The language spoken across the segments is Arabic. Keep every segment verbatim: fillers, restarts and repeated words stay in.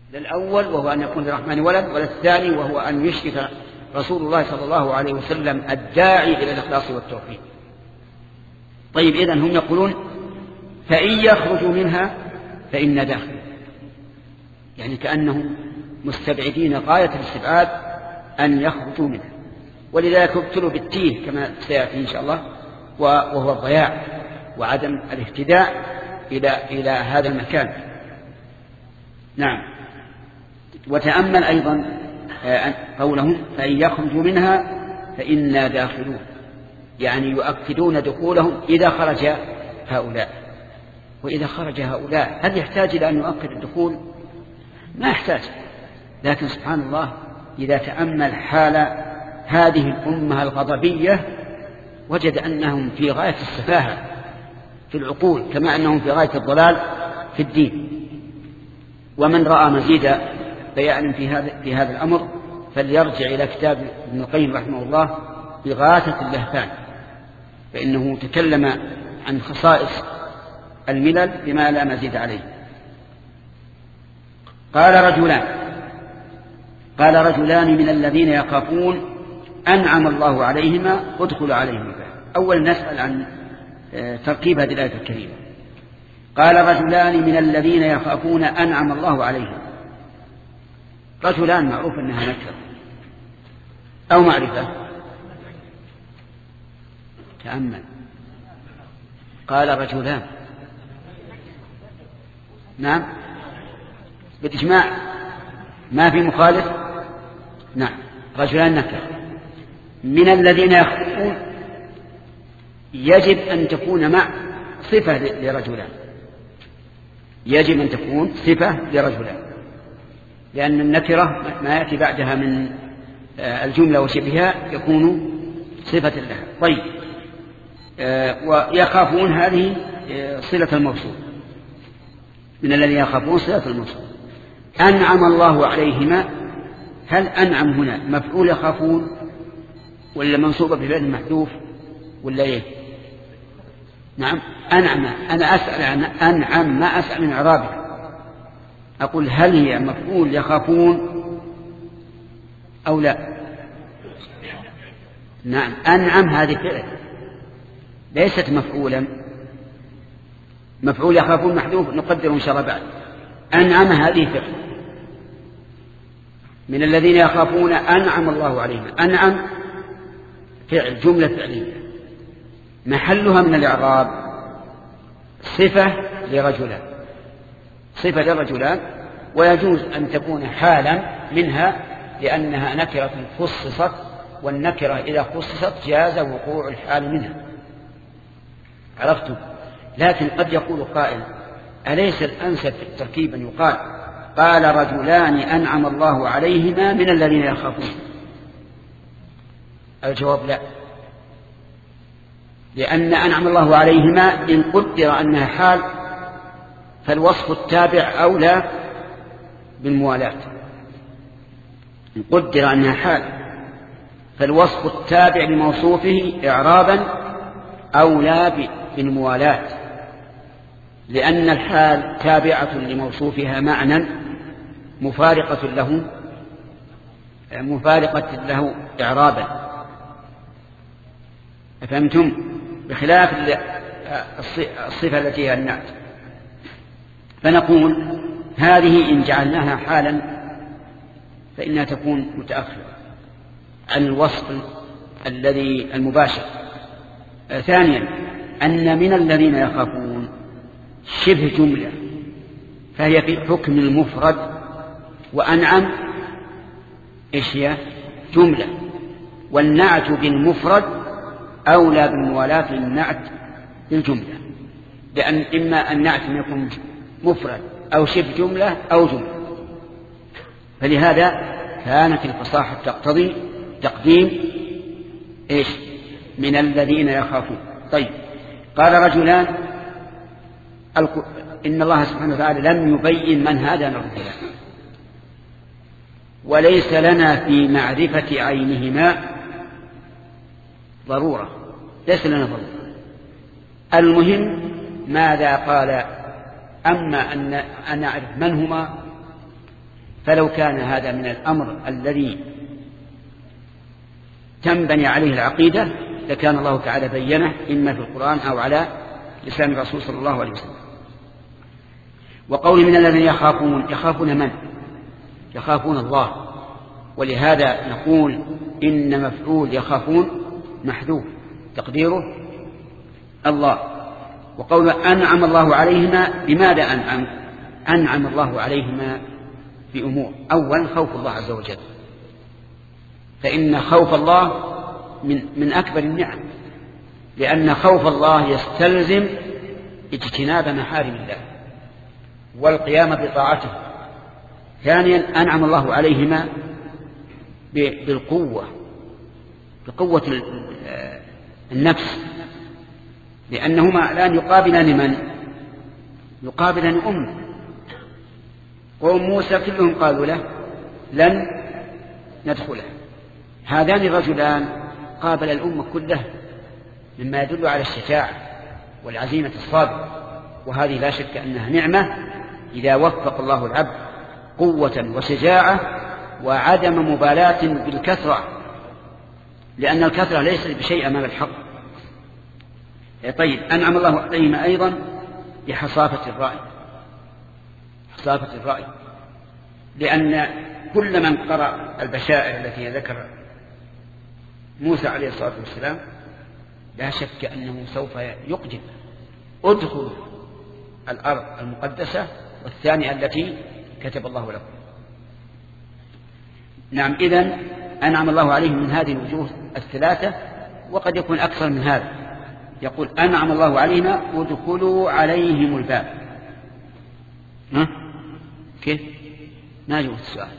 للأول وهو أن يكون للرحمن ولد، وللثاني وهو أن يشرك رسول الله صلى الله عليه وسلم الداعي إلى الإخلاص والتوحيد. طيب، إذن هم يقولون فإن يخرجوا منها فإنا داخل، يعني كأنهم مستبعدين غاية الاستبعاد أن يخرجوا منها، ولذلك ابتلوا بالتيه كما سيأتي إن شاء الله، وهو الضياع وعدم الاهتداء إلى إلى هذا المكان. نعم. وتأمل أيضا قولهم فإن يخرجوا منها فإنا داخلون، يعني يؤكدون دخولهم إذا خرج هؤلاء. وإذا خرج هؤلاء هل يحتاج إلى أن يؤكد الدخول؟ ما يحتاج. لكن سبحان الله إذا تأمل حال هذه الأمة الغضبية وجد أنهم في غاية السفاهة في العقول، كما أنهم في غاية الضلال في الدين. ومن رأى مزيد بيان في هذا في هذا الأمر فليرجع إلى كتاب ابن القيم رحمه الله إغاثة اللهفان، فإنه تكلم عن خصائص الملل بما لا مزيد عليه. قال رجلان قال رجلان من الذين يخافون أنعم الله عليهما ادخلوا عليهم الباب. أول نسأل عن تركيب هذه الآية الكريمة. قال رجلان من الذين يخافون أنعم الله عليهم. رجلان معروف أنها نكرة أو معرفة. تأمل، قال رجلان، نعم بالإجماع ما في مخالف. نعم، رجلان نكرة. من الذين يخافون يجب أن تكون مع صفة لرجلان، يجب أن تكون صفة لرجلان، لأن النكرة ما يأتي بعدها من الجملة وشبهها يكون صفة لها. طيب، ويخافون هذه صلة الموصول، من الذين يخافون صلة الموصول. أنعم الله عليهما، هل أنعم هنا مفعول يخافون ولا منصوبة بفعل محذوف ولا إيه؟ نعم، أنعم. أنا أسأل عن أنعم، ما أسأل من إعرابها. أقول هل هي مفعول يخافون أو لا؟ نعم، أنعم هذه فعل ليست مفعولا. مفعول يخافون محذوف نقدر إن شاء الله بعد. أنعم هذه فعل. من الذين يخافون أنعم الله عليهم، أنعم فعل، جملة فعلية محلها من الإعراب صفة لرجلان، صفة لرجلان، ويجوز أن تكون حالا منها لأنها نكرة خصصت، والنكرة إذا خصصت جاز وقوع الحال منها. عرفتم؟ لكن قد يقول قائل أليس الأنسب في التركيب أن يقال قال رجلان أنعم الله عليهما من الذين يخافون؟ الجواب لا، لأن أنعم الله عليهما إن قدر أنها حال فالوصف التابع أولى بالموالاة. إن قدر أنها حال فالوصف التابع لموصوفه إعرابا أولى بالموالاة، لأن الحال تابعة لموصوفها معنى مفارقة له مفارقة له إعرابا. أفهمتم؟ بخلاف الصفة التي هي النعت. فنقول هذه إن جعلناها حالا فإنها تكون متأخرة عن الوصف الذي المباشر. آه ثانيا أن من الذين يخافون شبه جملة، فهي في حكم المفرد، وأنعم إيش هي؟ جملة، والنعت بالمفرد أولى بالموالاة للنعت بالجملة، لأن إما النعت أن يكون مفرد أو شبه جملة أو جملة. فلهذا كانت الفصاحة تقتضي تقديم إيش؟ من الذين يخافون. طيب، قال رجلان، إن الله سبحانه وتعالى لم يبين من هذا الرجلان، وليس لنا في معرفة عينهما ضرورة، ليس لنا ضرورة. المهم ماذا قال؟ أما أن أن نعرف من هما فلو كان هذا من الأمر الذي تنبني عليه العقيدة لكان الله تعالى بينه إما في القرآن أو على لسان الرسول صلى الله عليه وسلم. وقول من الذين يخافون، يخافون من؟ يخافون الله، ولهذا نقول إن مفعول يخافون محذوف تقديره الله. وقول أنعم الله عليهما، بماذا أنعم؟ أنعم الله عليهما بأمور. أولا خوف الله عز وجل، فإن خوف الله من, من أكبر النعم، لأن خوف الله يستلزم اجتناب محارم الله والقيام بطاعته. ثانيا أنعم الله عليهما بالقوة، بقوة النفس، لأنهما الآن يقابلان من؟ يقابلان أمه. قوم موسى كلهم قالوا له لن ندخله. هذان الرجلان قابل الأمة كلها، مما يدل على الشجاعة والعزيمة الصادقة، وهذه لا شك أنها نعمة إذا وفق الله العبد قوة وشجاعة وعدم مبالاة بالكثرة، لأن الكثرة ليست بشيء أمام الحق. طيب أنعم الله عليهما أيضا بحصافة الرأي، حصافة الرأي، لأن كل من قرأ البشائر التي ذكر موسى عليه الصلاة والسلام لا شك أنه سوف يقدم ادخل الأرض المقدسة والثانية التي كتب الله لكم. نعم، إذن أنعم الله عليهم من هذه الوجوه الثلاثة، وقد يكون أكثر من هذا. يقول أنعم الله علينا ودخلوا عليهم الباب. ها؟ كيف؟ ما جوه السؤال.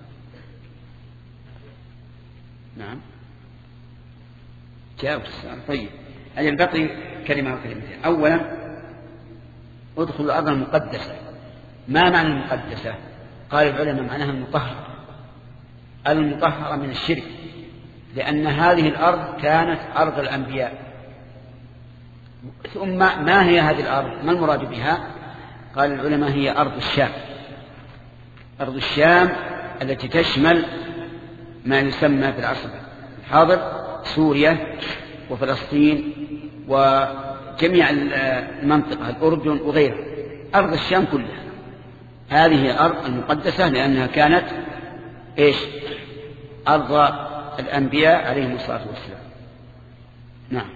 نعم جاوب السؤال. طيب أجل بقي كلمة وكلمتين. أولا ادخلوا الأرض المقدسة. ما معنى المقدسة؟ قال العلماء معناها المطهرة، المطهرة من الشرك، لأن هذه الأرض كانت أرض الأنبياء. ثم ما هي هذه الأرض؟ ما المراد بها؟ قال العلماء هي أرض الشام. أرض الشام التي تشمل ما يسمى في العصر الحاضر سوريا وفلسطين وجميع المنطقة، الأردن وغيرها، أرض الشام كلها. هذه الأرض المقدسة لأنها كانت إيش؟ أرض الأنبياء عليهم الصلاة والسلام. نعم.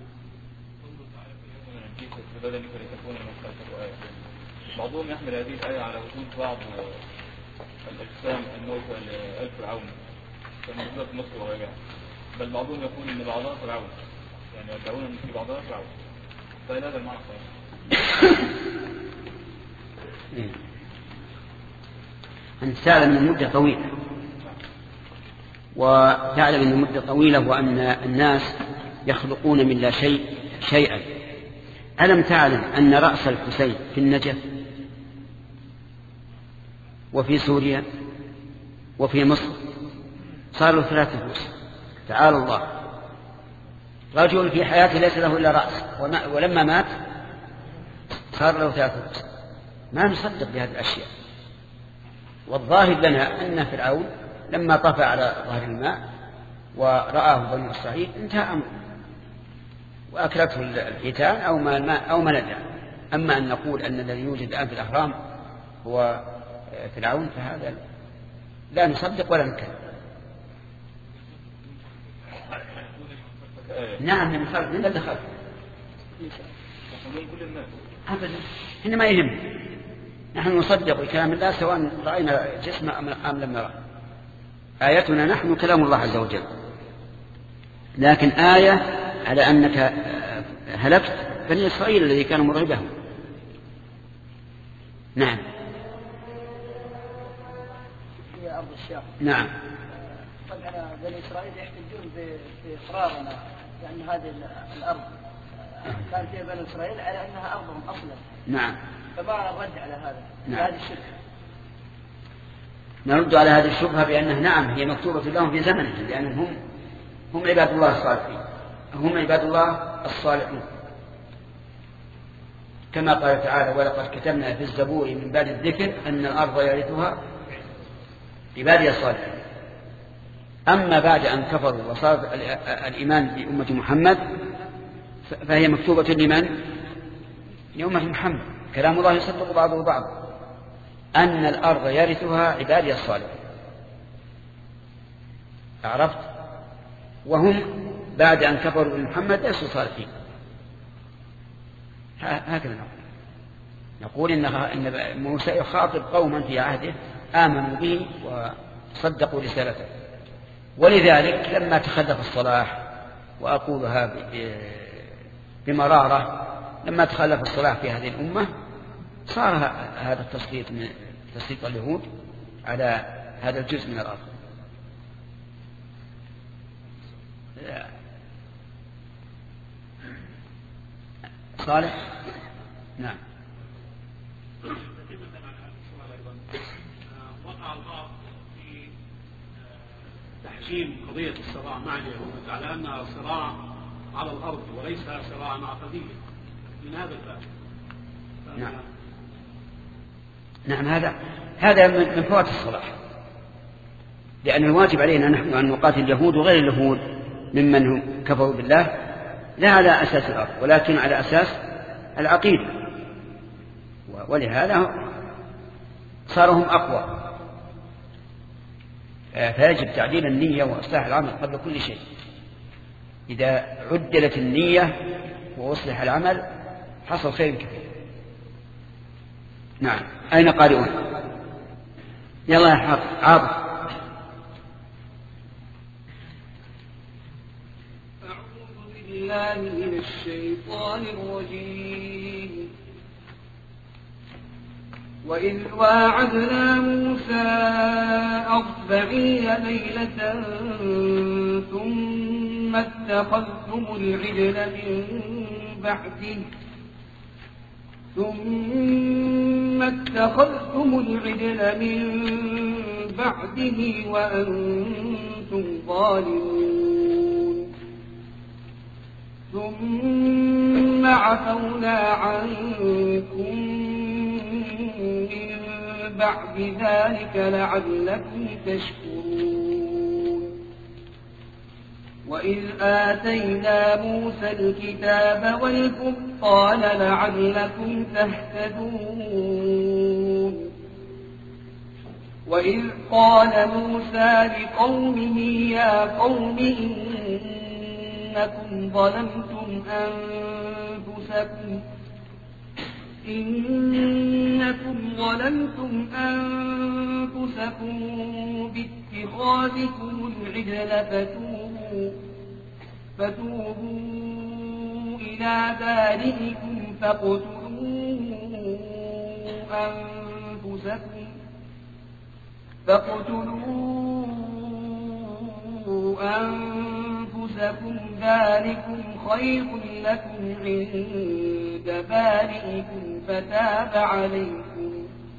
بعضهم يحمل هذه الآية على وجود بعض الأجسام الموتى لآل فرعون كما موجودة في مصر وغيرها، بل بعضهم يقول إن بعضها فرعون، يعني يدعون أن في بعضها فرعون. فإن هذا المعنى صحيح؟ أنت تعلم من مدة طويلة، وتعلم من مدة طويلة وأن الناس يخلقون من لا شيء شيئا. ألم تعلم أن رأس الحسين في النجف وفي سوريا وفي مصر صار له ثلاثة رؤوس؟ تعالى الله. رجل في حياته ليس له إلا رأس، ولما مات صار له ثلاثة رؤوس. ما نصدق بهذه الأشياء. والظاهر لنا أن فرعون لما طفى على ظهر الماء ورآه بني إسرائيل انتهى أمره وأكلته الحيتان أو ما الماء أو ما ندى. أما أن نقول أن الذي يوجد الآن في الأهرام هو فرعون فهذا لا نصدق ولا نكذب. نعم من خلق من الذي خلق أبدا، إحنا ما يهم، نحن نصدق بكلام الله سواء رأينا جسمه أم لم نرى. آياتنا نحن كلام الله عز وجل، لكن آية على أنك هلكت بني إسرائيل الذي كانوا مرعبهم. نعم في أرض الشام. نعم طبعا بني إسرائيل يحتجون بإقرارنا لأن هذه الأرض كان فيها بني إسرائيل على أنها أرضهم أصلا. نعم فما الرد على هذا؟ نعم. هذه الشبهة نرد على هذه الشبهة بأنه نعم هي مكتوبة لهم في زمنهم، لأنهم هم هم عباد الله الصالحين، هم عباد الله الصالحون، كما قال تعالى ولقد كتبنا في الزبور من بعد الذكر أن الأرض يرثها عبادي الصالحين. أما بعد أن كفروا وصار الإيمان بأمة محمد فهي مكتوبة لمن؟ لأمة محمد. كلام الله يصدق بعضه بعضا أن الأرض يرثها عبادي الصالحين. عرفت؟ وهم بعد أن كفروا بمحمد ليسوا صالحين. هكذا نقول نقول إن موسى يخاطب قوما في عهده آمنوا به وصدقوا رسالته، ولذلك لما تخلف الصلاح، وأقولها بمرارة، لما تخلف الصلاح في هذه الأمة صار هذا التسليط من تسليط اليهود على هذا الجزء من الأرض. صالح. نعم. وقع الله في تحجيم قضية الصراع مع اليهود على أنها صراع على الأرض وليس صراع عقديا من هذا الباب. نعم. نعم هذا هذا من فوات الصلاح، لأن الواجب علينا نحن أن نقاتل اليهود وغير اليهود ممن هم كفروا بالله لا على أساس الأرض ولكن على أساس العقيدة، ولهذا صاروا هم أقوى. فيجب تعديل النية وإصلاح العمل قبل كل شيء. إذا عدلت النية وأصلح العمل حصل خير كثير. نعم. أين قارئون؟ يلا يا حافظ عاطف. أعوذ بالله من الشيطان الرجيم. وإذ واعدنا موسى أربعين ليلة ثم اتخذتم العجل من بعده ثم اتخذتم العجل من بعده وأنتم ظالمون ثم عفونا عنكم من بعد ذلك لعلكم تشكرون. وإذ آتينا موسى الكتاب والفرقان لعلكم تهتدون. وإذ قال موسى لقومه يا قوم إنكم ظلمتم أنفسكم إنكم ظلمتم أنفسكم باتخاذكم العجل فتوبوا, فتوبوا إلى بارئكم فاقتلوا أنفسكم فاقتلوا أنفسكم ذلكم خير لكم عند بارئكم فتاب عليكم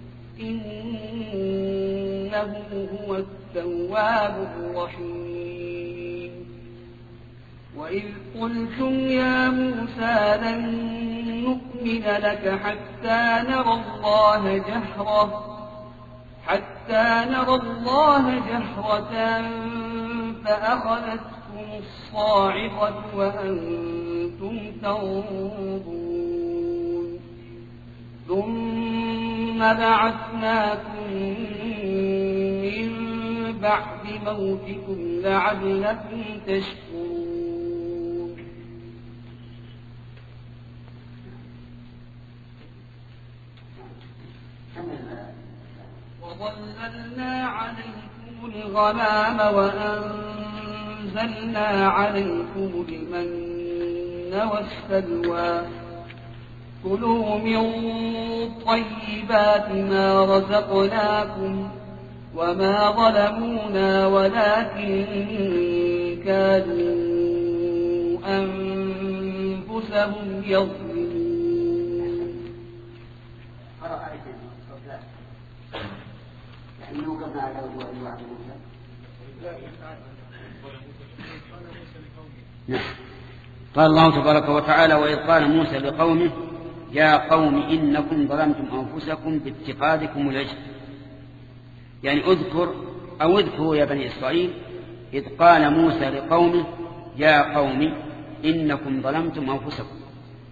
إنه هو التواب الرحيم. وإذ قلتم يا موسى لن نؤمن لك حتى نرى الله جهرة حتى نرى الله جهرة فأخذتكم الصاعقة وأنتم تنظرون ثم بعثناكم من بعد موتكم لعلكم تشكرون. وظللنا عليكم الغمام وأنزلنا عليكم المن والسلوى كلوا من طيبات ما رزقناكم وما ظلمونا ولكن كانوا أنفسهم يظلمون. قال الله تبارك وتعالى وإذ قال موسى لقومه يا قوم إنكم ظلمتم أنفسكم باتخاذكم العجل، يعني اذكر أو اذكروا يا بني إسرائيل إذ قال موسى لقومه يا قوم إنكم ظلمتم أنفسكم.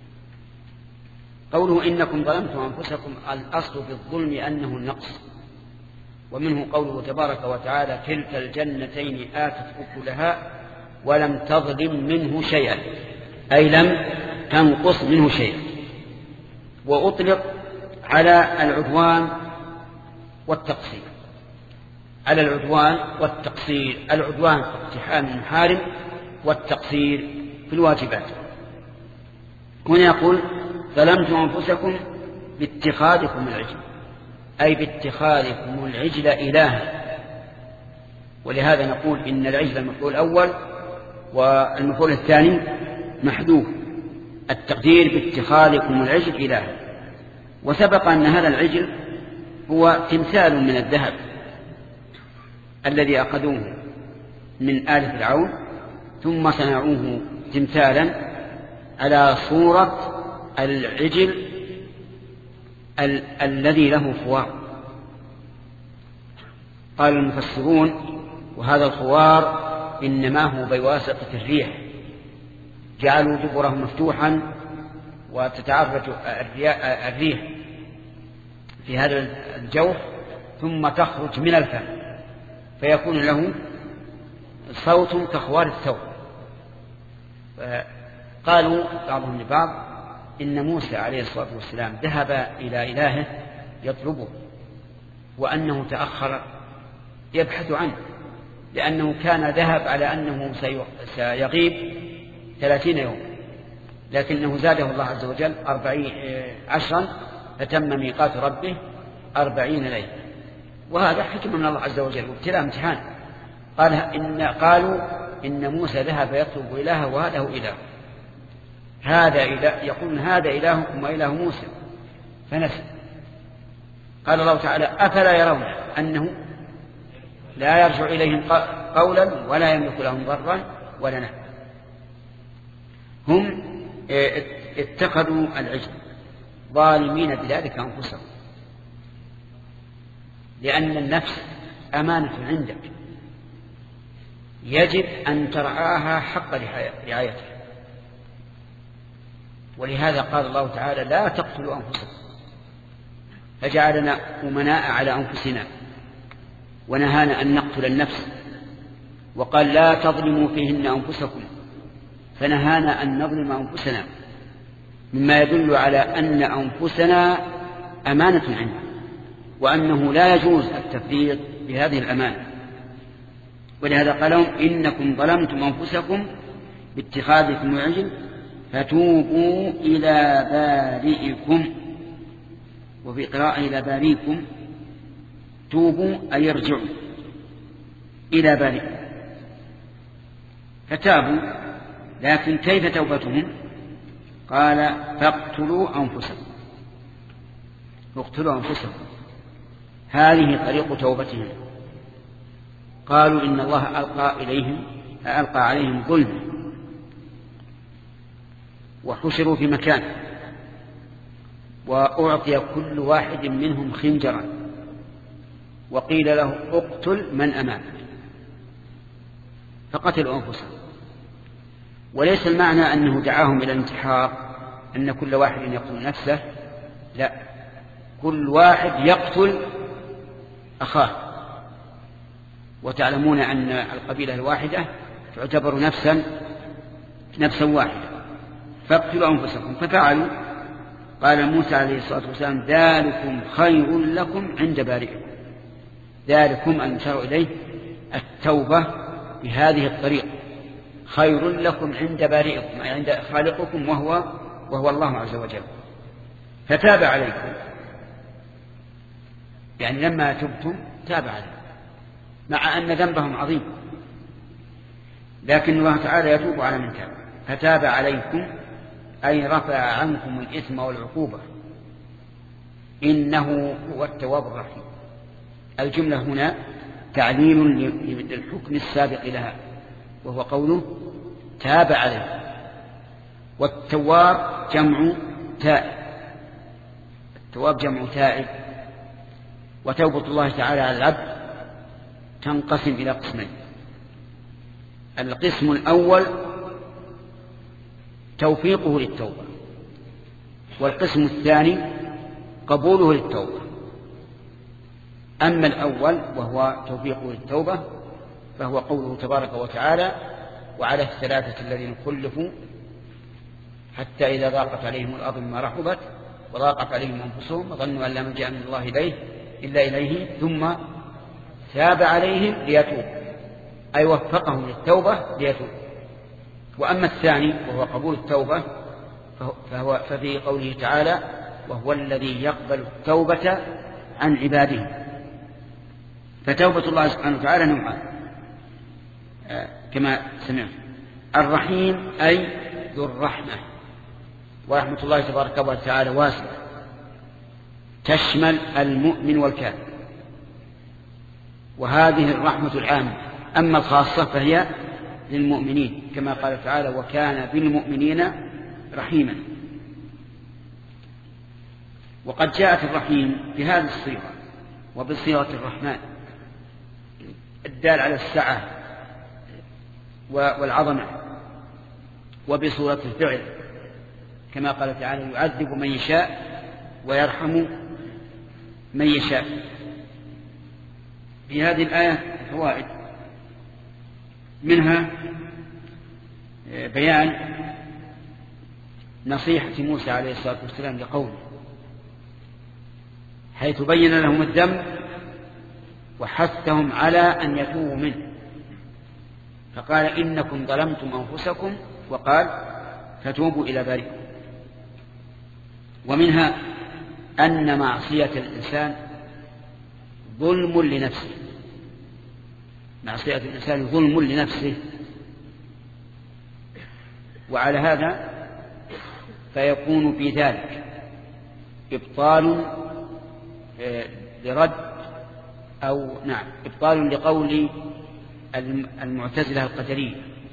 قوله إنكم ظلمتم أنفسكم الأصل في الظلم أنه النقص، ومنه قوله تبارك وتعالى كلتا الجنتين آتت أكلها ولم تظلم منه شيئا، أي لم تنقص منه شيئا. وأطلق على العدوان والتقصير، على العدوان والتقصير، العدوان في اقتحام المحارم والتقصير في الواجبات. هنا يقول ظلمتم أنفسكم باتخاذكم العجل، أي باتخاذكم العجل إلها. ولهذا نقول إن العجل المفعول الأول والمفعول الثاني محذوف، التقدير باتخاذكم العجل إلها. وسبق أن هذا العجل هو تمثال من الذهب الذي أخذوه من آل فرعون ثم صنعوه تمثالا على صورة العجل ال- الذي له خوار. قال المفسرون وهذا الخوار إنما هو بواسطة الريح، جعلوا دبره مفتوحا وتتعرج الريح في هذا الجوف ثم تخرج من الفم فيكون له صوت كخوار الثور. قالوا بعضهم لبعض إن موسى عليه الصلاة والسلام ذهب إلى إلهه يطلبه وأنه تأخر يبحث عنه، لأنه كان ذهب على أنه سيغيب ثلاثين يوم، لكنه زاده الله عز وجل أربعين عشرا فتم ميقات ربه أربعين ليلة، وهذا حكم من الله عز وجل وابتلاء امتحان. قال إن قالوا إن موسى ذهب يطلب إلهه وهذا هو إله، هذا إله يقول هذا إلهكم وإله موسى فنسي. قال الله تعالى أفلا يرون أنه لا يرجع إليهم قولا ولا يملك لهم ضرا ولا نفعا. هم اتخذوا العجل ظالمين بذلك أنفسهم، لأن النفس أمانة عندك يجب أن ترعاها حق رعايتها. ولهذا قال الله تعالى لا تقتلوا أنفسكم، فجعلنا أمناء على أنفسنا ونهانا أن نقتل النفس، وقال لا تظلموا فيهن أنفسكم فنهانا أن نظلم أنفسنا، مما يدل على أن أنفسنا أمانة عندنا وأنه لا يجوز التفريط بهذه الأمانة. ولهذا قال لهم إنكم ظلمتم أنفسكم باتخاذكم العجل فتوبوا إلى بارئكم، وفي قراءة إلى بارئكم توبوا أي يرجعوا إلى بارئكم. فتابوا، لكن كيف توبتهم؟ قال فاقتلوا أنفسكم، اقتلوا أنفسكم، هذه طريق توبتهم. قالوا إن الله ألقى إليهم ألقى عليهم ظلم وحشروا في مكان وأعطي كل واحد منهم خنجرا وقيل له اقتل من أمامك فقتلوا أنفسهم. وليس المعنى أنه دعاهم إلى الانتحار أن كل واحد يقتل نفسه، لا، كل واحد يقتل أخاه. وتعلمون أن القبيلة الواحدة تعتبر نفسا نفسا واحدة. فاقتلوا أنفسكم ففعلوا. قال موسى عليه الصلاة والسلام ذلكم خير لكم عند بارئكم، ذلكم المشار إليه التوبة بهذه الطريقة خير لكم عند بارئكم أي عند خالقكم وهو وهو الله عز وجل. فتاب عليكم، يعني لما تبتم تاب عليكم مع أن ذنبهم عظيم، لكن الله تعالى يتوب على من تاب. فتاب عليكم أي رفع عنكم الإثم والعقوبة، إنه هو التواب الرحيم. الجملة هنا تعليل للحكم السابق لها وهو قوله تاب عليه. والتواب جمع تائب، التواب جمع تائب، وتوبة الله تعالى على العبد تنقسم إلى قسمين. القسم الأول توفيقه للتوبة، والقسم الثاني قبوله للتوبة. أما الأول وهو توفيقه للتوبة فهو قوله تبارك وتعالى: وعلى الثلاثة الذين خلفوا حتى إذا ضاقت عليهم الأرض بما رحبت وضاقت عليهم أنفسهم وظنوا أن لا ملجأ من الله إليه إلا إليه ثم تاب عليهم ليتوبوا، أي وفقهم للتوبة ليتوبوا. وأما الثاني وهو قبول التوبة فهو ففي قوله تعالى: وهو الذي يقبل التوبة عن عباده. فتوبة الله سبحانه وتعالى نوعان كما سمعت: الرحيم أي ذو الرحمة، ورحمة الله تبارك وتعالى واسعة تشمل المؤمن والكافر، وهذه الرحمة العامة. أما الخاصة فهي للمؤمنين كما قال تعالى: وكان بالمؤمنين رحيما. وقد جاءت الرحيم بهذه الصيغة وبصيغة الرحمن الدال على السعة والعظمة، وبصورة الفعل كما قال تعالى: يعذب من يشاء ويرحم من يشاء. في هذه الآية فوائد، منها بيان نصيحة موسى عليه الصلاة والسلام لقومه، حيث بين لهم الذنب وحثهم على أن يتوبوا منه، فقال: إنكم ظلمتم أنفسكم، وقال: فتوبوا إلى بارئكم. ومنها أن معصية الإنسان ظلم لنفسه، معصية الإنسان ظلم لنفسه، وعلى هذا فيكون في ذلك إبطال لرد أو نعم إبطال لقول المعتزلة القدرية،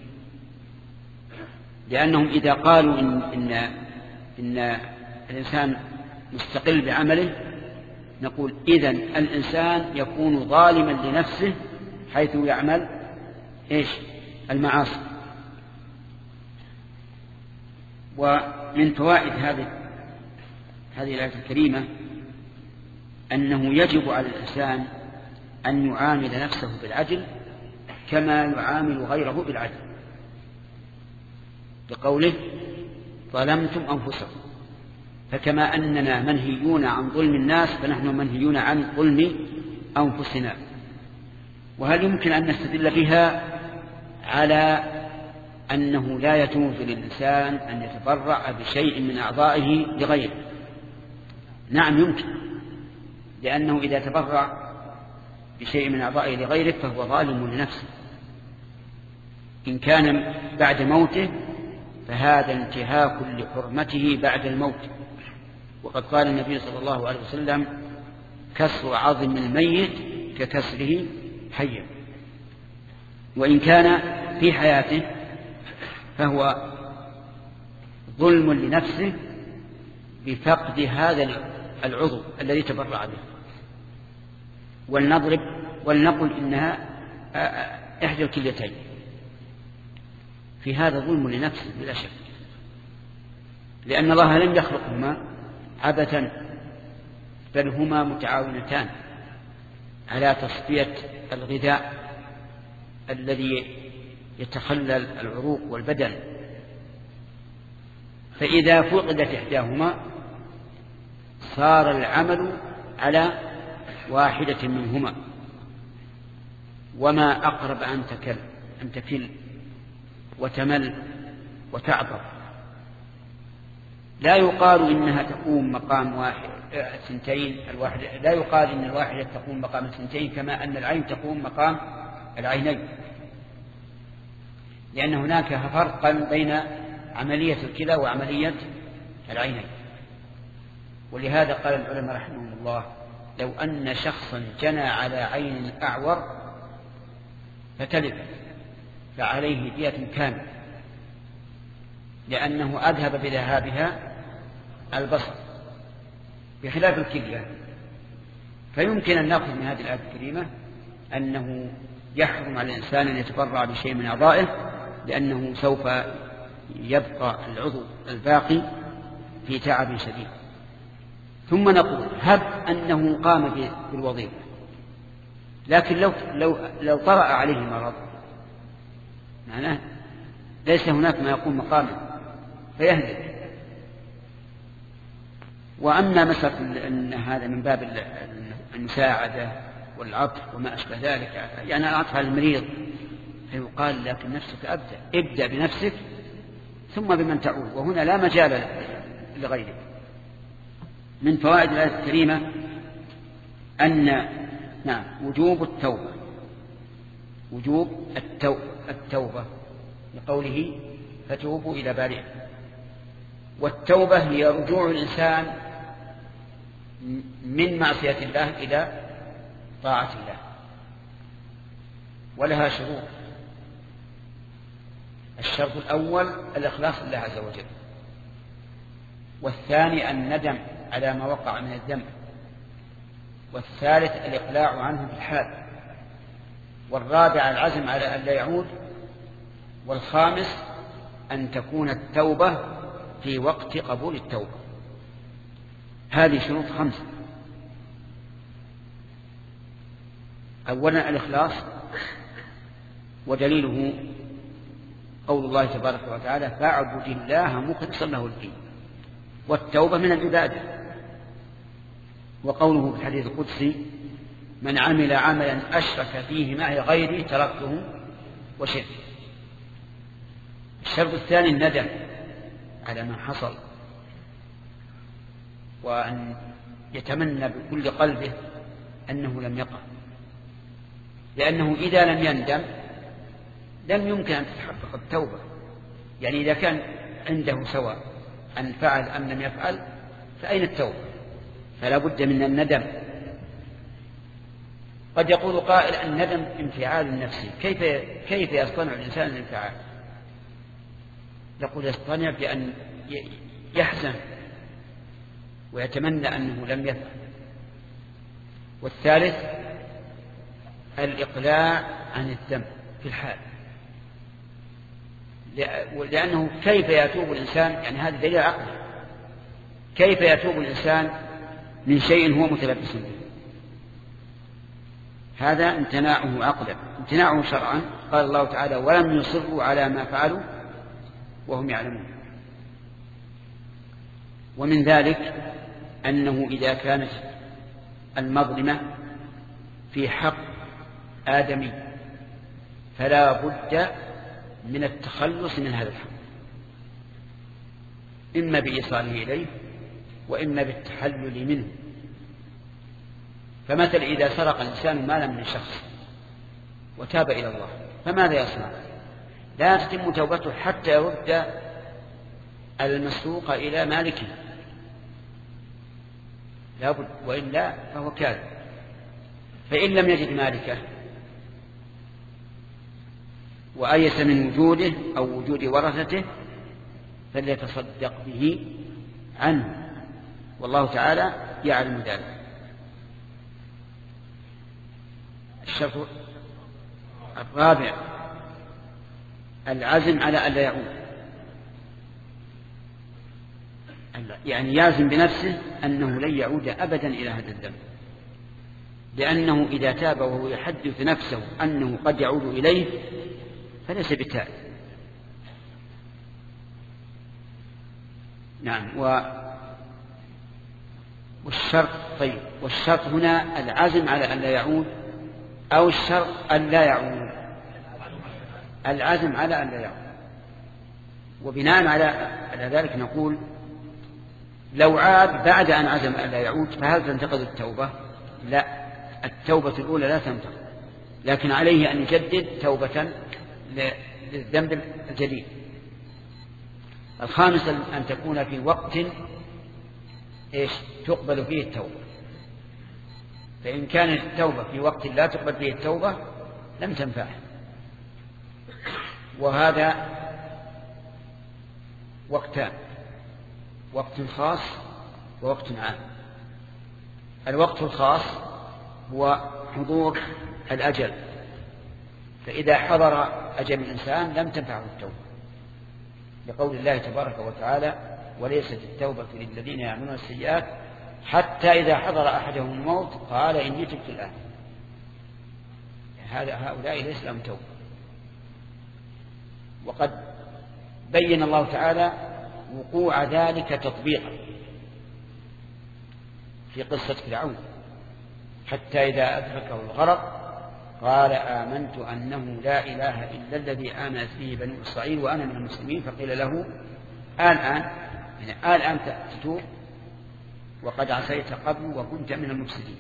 لأنهم إذا قالوا إن, إن, إن الإنسان مستقل بعمله نقول إذن الإنسان يكون ظالما لنفسه حيث يعمل إيش المعاصي. ومن فوائد هذه هذه الآية الكريمة أنه يجب على الإنسان أن يعامل نفسه بالعدل كما يعامل غيره بالعدل، بقوله: ظلمتم أنفسكم. فكما أننا منهيون عن ظلم الناس فنحن منهيون عن ظلم أنفسنا. وهل يمكن أن نستدل بها على أنه لا يجوز للإنسان أن يتبرع بشيء من أعضائه لغيره؟ نعم يمكن، لأنه إذا تبرع بشيء من أعضائه لغيره فهو ظالم لنفسه. إن كان بعد موته فهذا انتهاك لحرمته بعد الموت، وقد قال النبي صلى الله عليه وسلم: كسر عظم الميت ككسره حيا. وإن كان في حياته فهو ظلم لنفسه بفقد هذا العضو الذي تبرع به. ولنضرب ولنقل إنها إحدى الكليتين، في هذا ظلم لنفسه بلا شك، لأن الله لم يخلقهما عبثا، بل هما متعاونتان على تصفية الغذاء الذي يتخلل العروق والبدن. فإذا فقدت إحداهما صار العمل على واحدة منهما، وما أقرب أن تكل أن تكل وتمل وتعطر. لا يقال إنها تقوم مقام واحد سنتين الواحد، لا يقال إن الواحدة تقوم مقام السنتين كما أن العين تقوم مقام العينين، لأن هناك فرقا بين عملية الكلى وعملية العينين. ولهذا قال العلماء رحمهم الله: لو أن شخصا جنى على عين أعور فتلف فعليه دية كاملة، لأنه أذهب بذهابها البصر بخلاف الكلية. فيمكن أن نأخذ من هذه الآية الكريمة أنه يحرم على الإنسان أن يتبرع بشيء من أعضائه، لأنه سوف يبقى العضو الباقي في تعب شديد. ثم نقول هب أنه قام بالوظيفة، لكن لو, لو, لو طرأ عليه مرض معناه ليس هناك ما يقوم مقامه فيهلك. وأما مسألة أن هذا من باب المساعدة والعطف وما أشبه ذلك، يعني العطف على المريض فيقال لكن نفسك أبدأ ابدأ بنفسك ثم بمن تعود، وهنا لا مجال لغيرك. من فوائد الآية الكريمة أن نعم وجوب التوبة، وجوب التوبة لقوله فتوبوا إلى بارئكم. والتوبة هي رجوع الإنسان من معصية الله إلى طاعة الله، ولها شروط. الشرط الأول الإخلاص لله عز وجل، والثاني الندم على ما وقع من الذنب، والثالث الإقلاع عنه بالحال، والرابع العزم على أن لا يعود، والخامس أن تكون التوبة في وقت قبول التوبة. هذه شروط خمسة. أولا الإخلاص، ودليله قول الله تبارك وتعالى فاعبد الله مخلصا له الدين، والتوبة من العبادة. وقوله في الحديث القدسي من عمل عملا أشرك فيه معي غيري تركته وشركه. الشرط الثاني الندم على ما حصل، وأن يتمنى بكل قلبه أنه لم يقع، لأنه إذا لم يندم لم يمكن أن تتحقق التوبة. يعني إذا كان عنده سواء أن فعل أم لم يفعل فأين التوبة؟ فلا بد من الندم. قد يقول قائل الندم انفعال نفسي، كيف كيف يصطنع الإنسان الانفعال؟ يقول يصطنع بأن يحزن ويتمنى أنه لم يفعل. والثالث الإقلاع عن الذنب في الحال، لأنه كيف يتوب الإنسان، يعني هذا دليل عقلي، كيف يتوب الإنسان من شيء هو متلبس به؟ هذا امتناعه عقلا. امتناعه شرعا قال الله تعالى ولم يصروا على ما فعلوا وهم يعلمون. ومن ذلك أنه إذا كانت المظلمة في حق آدمي فلا بد من التخلص من هذا الحق، إما بإيصاله إليه وإما بالتحلل منه. فمثل إذا سرق الإنسان مالا من شخص وتاب إلى الله فماذا يصنع؟ لا تتم توبته حتى يرد المسروق إلى مالكه، لا بد، وإلا فهو كاذب. فإن لم يجد مالكه وأيس من وجوده أو وجود ورثته فليتصدق به عنه، والله تعالى يعلم ذلك. الشرط الرابع العزم على ألا يعود، يعني يعزم بنفسه أنه لن يعود أبدا إلى هذا الذنب، لأنه إذا تاب وهو يحدث نفسه أنه قد يعود إليه فليس بتائب. نعم. و والشرط طيب والشرط هنا العزم على أن لا يعود أو الشرط أن لا يعود؟ العزم على أن لا يعود. وبناء على على ذلك نقول لو عاد بعد أن عزم أن لا يعود فهل تنتقض التوبة؟ لا، التوبة الأولى لا تنتقض، لكن عليه أن يجدد توبة للذنب الجديد. الخامس أن تكون في وقت إيش تقبل فيه التوبة، فإن كانت التوبة في وقت لا تقبل فيه التوبة لم تنفعه. وهذا وقتان، وقت خاص ووقت عام. الوقت الخاص هو حضور الأجل، فإذا حضر أجل الإنسان لم تنفعه التوبة، لقول الله تبارك وتعالى: وليست التوبة للذين يعملون السيئات حتى إذا حضر أحدهم الموت قال إني تبت الآن. هذا هؤلاء ليس لهم توبة. وقد بين الله تعالى وقوع ذلك تطبيقا في قصة فرعون: حتى إذا أدركه الغرق قال آمنت أنه لا إله إلا الذي آمنت به بنو إسرائيل وأنا من المسلمين. فقيل له الآن يعني الآن تتوب وقد عصيت قبل وكنت من المفسدين.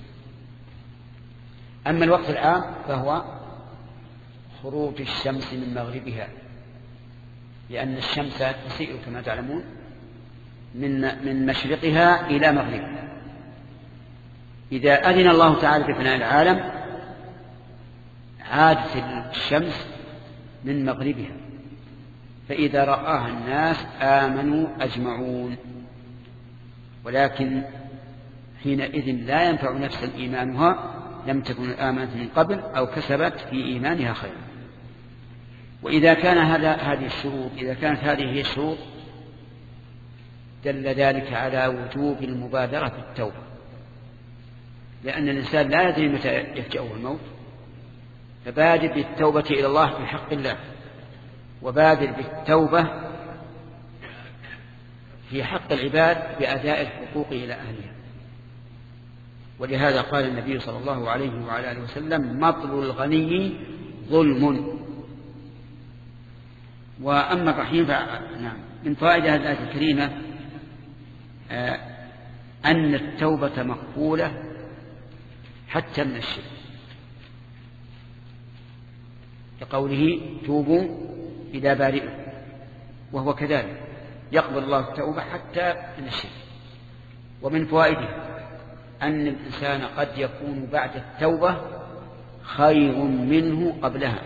أما الوقت العام فهو خروج الشمس من مغربها، لأن الشمس تسير كما تعلمون من من مشرقها إلى مغربها. إذا أذن الله تعالى بفناء العالم عادت الشمس من مغربها، فإذا رآها الناس آمنوا أجمعون. ولكن حينئذ لا ينفع نفسا إيمانها لم تكن آمنت من قبل أو كسبت في إيمانها خيرا. وإذا كان هذا هذه الشروط إذا كانت هذه هي الشروط دل ذلك على وجوب المبادرة بالتوبة، لأن الإنسان لا يدري متى يفجأه الموت. فبادر بالتوبة إلى الله في حق الله، وبادر بالتوبة في حق العباد بأداء الحقوق إلى أهلها. ولهذا قال النبي صلى الله عليه وعلى آله وسلم: مطل الغني ظلم. وأما الرحيم نعم من فوائد هذه الآية الكريمة آه أن التوبة مقبولة حتى من الشرك، لقوله: توبوا إلى بارئكم، وهو كذلك يقبل الله التوبة حتى من الشرك. ومن فوائده أن الإنسان قد يكون بعد التوبة خير منه قبلها،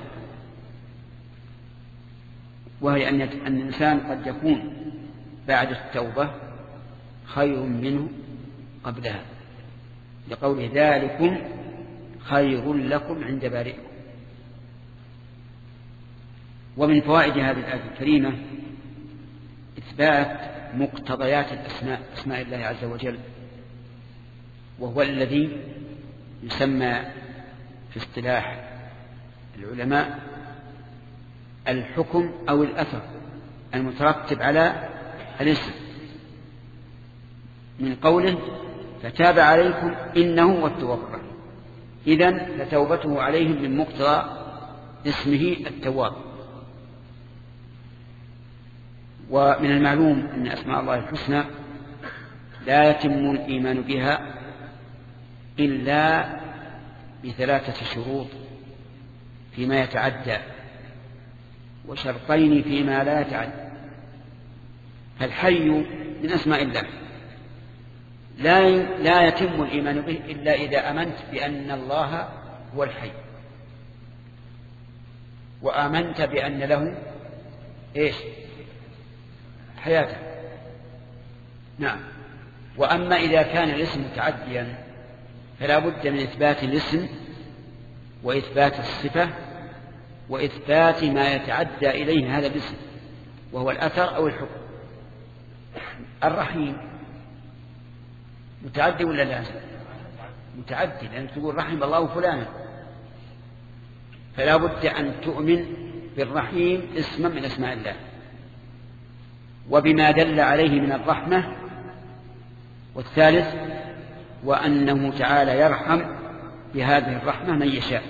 وهي أن الإنسان قد يكون بعد التوبة خير منه قبلها، لقول: ذلكم خير لكم عند بارئكم. ومن فوائد هذه الآية الكريمة إثبات مقتضيات الأسماء أسماء الله عز وجل، وهو الذي يسمى في اصطلاح العلماء الحكم أو الأثر المترتب على الاسم، من قوله: فتاب عليكم إنه هو التواب الرحيم. إذن فتوبته عليهم من مقتضى اسمه التواب. ومن المعلوم أن أسماء الله الحسنى لا يتم الإيمان بها إلا بثلاثة شروط فيما يتعدى، وشرطين فيما لا يتعدى. فالحي من أسماء الله لا لا يتم الإيمان به إلا إذا آمنت بأن الله هو الحي، وآمنت بأن له إيش؟ حياته. نعم. وأما إذا كان الاسم متعديا فلا بد من إثبات الاسم وإثبات الصفة وإثبات ما يتعدى إليه هذا الاسم، وهو الأثر أو الحكم. الرحيم متعدي ولا لا؟ متعدي، لأن تقول رحم الله فلانا، فلا بد أن تؤمن بالرحيم اسما من أسماء الله وبما دل عليه من الرحمة. والثالث وأنه تعالى يرحم بهذه الرحمة من يشاء.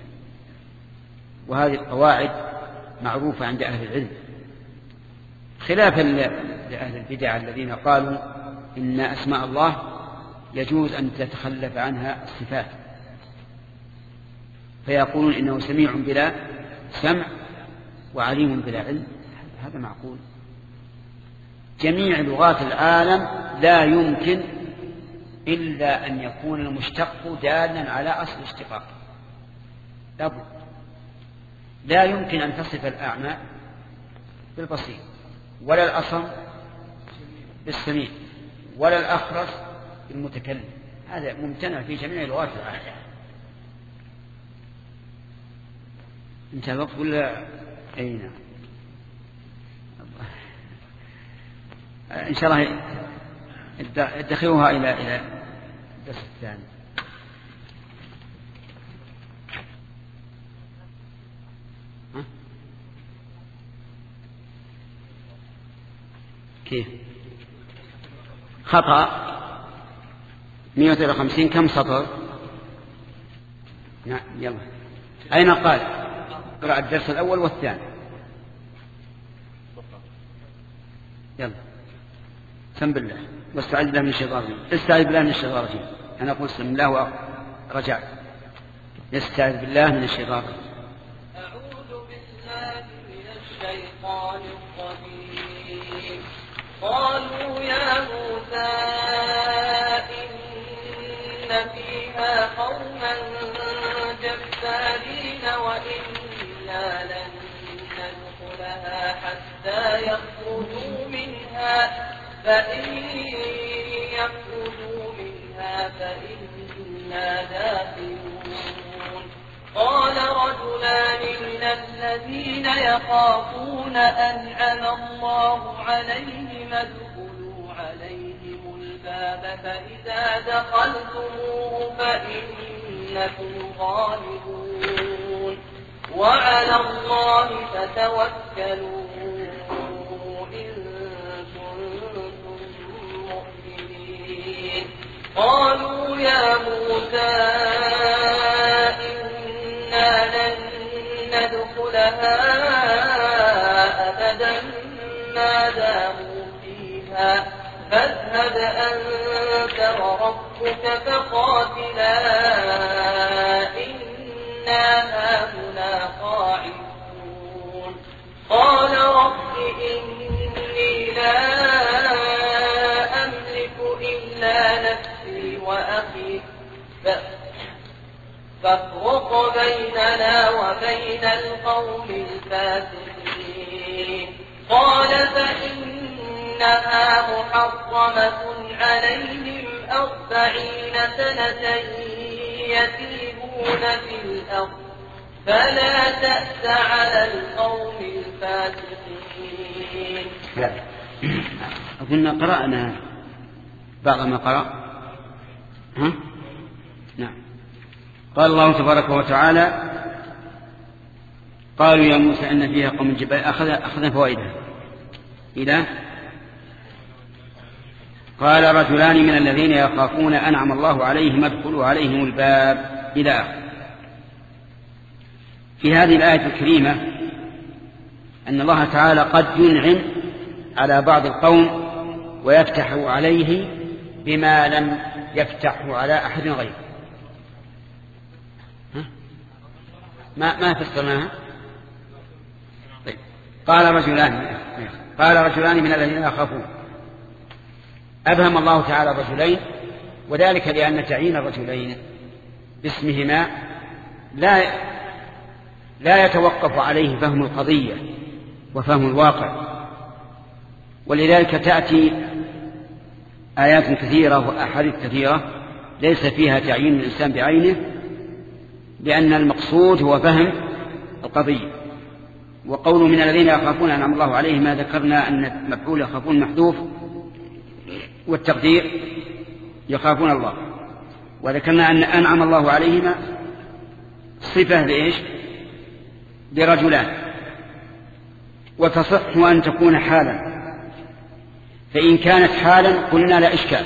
وهذه القواعد معروفة عند أهل العلم، خلافا لأهل البدع الذين قالوا إن أسماء الله يجوز أن تتخلف عنها الصفات، فيقولون إنه سميع بلا سمع وعليم بلا علم. هذا معقول؟ جميع لغات العالم لا يمكن إلا أن يكون المشتق دالا على أصل اشتقاق، لابد. لا يمكن أن تصف الأعمى بالبصير، ولا الأصم بالسميع، ولا الأخرس بالمتكلم. هذا ممتنع في جميع لغات العالم. انتهى الوقت ولا أي نعم؟ إن شاء الله ادخلوها إلى إلى الدرس الثاني. ها؟ كيف؟ خطأ مئة وثلاثة وخمسين كم سطر؟ نعم يلا. أين قال؟ اقرأ الدرس الأول والثاني. يلا. سم بالله واستعذ بالله من الشيطان الرجيم. استعذ بالله من الشيطان الرجيم. أنا أقول بسم الله ورجعت. استعذ بالله من الشيطان الرجيم. أعوذ بالله من الشيطان الرجيم. قالوا يا موسى إن فيها قوما جبارين وإنا لن ندخلها حتى يخرجوا منها فإن يخرجوا منها فإنا داخلون. قال رجلان من الذين يخافون أنعم الله عليهم ادخلوا عليهم الباب فإذا دخلتموه فإنكم غالبون وعلى الله فتوكلوا إن كنتم مؤمنين. قالوا يا موسى إنا لن ندخلها أبدا ما داموا فيها فاذهب أنت وربك فقاتلا إنا هاهنا قاعدون. قال رب إني لا أملك إلا نفسي وأخي فافرق بيننا وبين القوم الفاسقين. قال فإنها محرمة عليهم أربعين سنة يتيهون في الأرض فلا تأس على القوم الفاسقين. لا أظن قرأنا بعض ما قرأ. ها؟ نعم. قال الله تبارك وتعالى قالوا يا موسى إن فيها قوم جبال. أخذ أخذ فوائدها إلى قال رجلان من الذين يخافون أنعم الله عليهم ادخلوا عليهم الباب إلى آخر. في هذه الآية الكريمة أن الله تعالى قد ينعم على بعض القوم ويفتح عليه بما لم يفتح على أحد غيره. ما ما فسرناها. طيب. قال رجلان قال رجلان من الذين يخافون. أبهم الله تعالى الرجلين وذلك لأن تعيين الرجلين باسمهما لا لا يتوقف عليه فهم القضية وفهم الواقع، ولذلك تأتي آيات كثيرة وأحاديث كثيرة ليس فيها تعيين الإنسان بعينه لأن المقصود هو فهم القضية. وقول من الذين يخافون أنعم الله عليهم ما ذكرنا أن مفعول يخافون محذوف والتقدير يخافون الله، وذكرنا أن أنعم الله عليهما صفة لإيش؟ لرجلان، وتصح أن تكون حالا، فإن كانت حالا قلنا لا إشكال،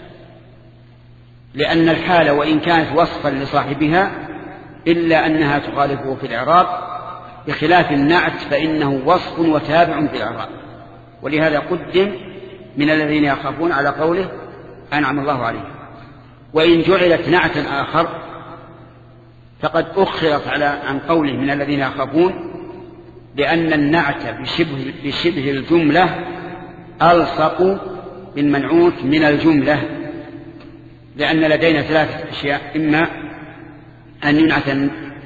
لأن الحالة وإن كانت وصفا لصاحبها إلا أنها تخالفه في الإعراب، بخلاف النعت فإنه وصف وتابع في الإعراب، ولهذا قدم من الذين يخافون على قوله أنعم الله عليه. وإن جعلت نعتا آخر فقد أخرت على عن قوله من الذين يخافون، لأن النعت بشبه, بشبه الجملة ألصق بالمنعوت من الجملة، لأن لدينا ثلاثة أشياء: إما أن ينعت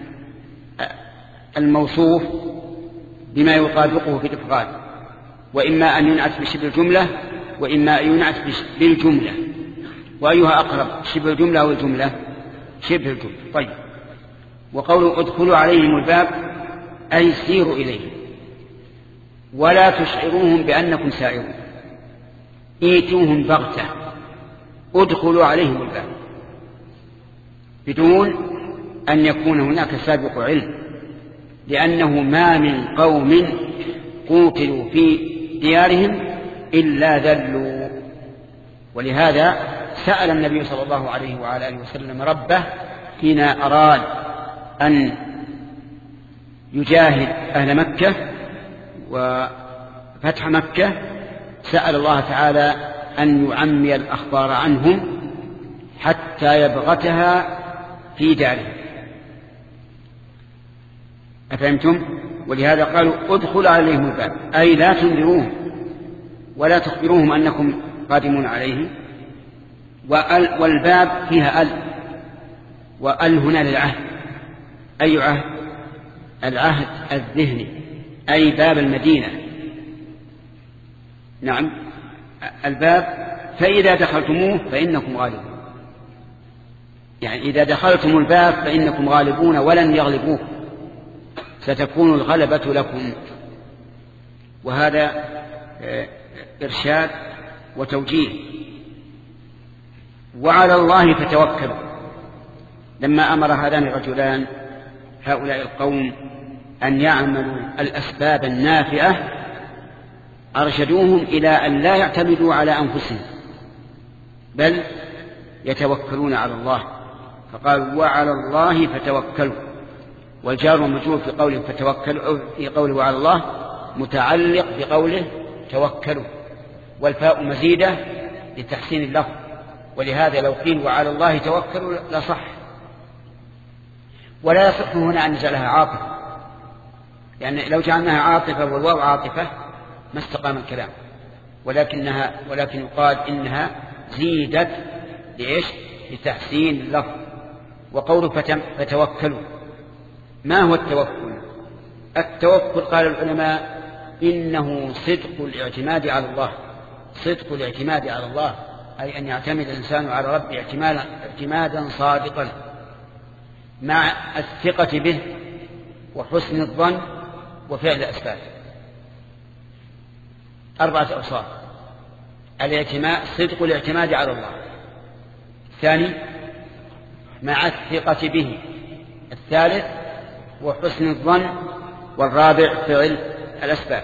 الموصوف بما يطابقه في الإفراد، وإما أن ينعت بشبه الجملة، وإما أن ينعت بالجملة. وأيها أقرب، شبه الجملة أو الجملة؟ شبه الجملة. طيب. وقولوا ادخلوا عليهم الباب أي سيروا إليه ولا تشعروهم بأنكم سائرون، ايتوهم بغتة، ادخلوا عليهم الباب بدون أن يكون هناك سابق علم، لأنه ما من قوم قوتلوا في ديارهم إلا ذلوا. ولهذا سأل النبي صلى الله عليه وعلى آله وسلم ربه حين أراد أن يجاهد أهل مكة وفتح مكة، سأل الله تعالى أن يعمي الأخبار عنهم حتى يبغتها في دارهم. أفهمتم؟ ولهذا قالوا ادخلوا عليهم الباب، أي لا تنذروهم ولا تخبروهم أنكم قادمون عليهم. والباب فيها أل، وأل هنا للعهد. أي عهد؟ العهد الذهني، أي باب المدينة. نعم الباب، فإذا دخلتموه فإنكم غالبون، يعني إذا دخلتم الباب فإنكم غالبون ولن يغلبوكم، ستكون الغلبة لكم. وهذا إرشاد وتوجيه. وعلى الله فتوكلوا. لما أمر هذان الرجلان هؤلاء القوم أن يعملوا الأسباب النافعة أرشدوهم إلى أن لا يعتمدوا على أنفسهم بل يتوكلون على الله، فقالوا وعلى الله فتوكلوا. والجار والمجرور في قوله فتوكلوا في قوله وعلى الله متعلق بقوله توكلوا، والفاء مزيدة لتحسين اللفظ، ولهذا لو قيل وعلى الله توكلوا لصح. ولا يصح هنا أن نجعلها عاطفة، لأن يعني لو جعلناها عاطفة والواو عاطفة ما استقام الكلام، ولكنها ولكن يقال إنها زيدت لإيش؟ لتحسين اللفظ. وقوله فتوكلوا، ما هو التوكل؟ التوكل قال العلماء إنه صدق الاعتماد على الله، صدق الاعتماد على الله أي أن يعتمد الإنسان على ربه اعتمادا, اعتمادا صادقا مع الثقة به وحسن الظن وفعل الأسباب. أربعة أوصاف: الاعتماد، صدق الاعتماد على الله، الثاني مع الثقة به، الثالث وحسن الظن، والرابع فعل الأسباب.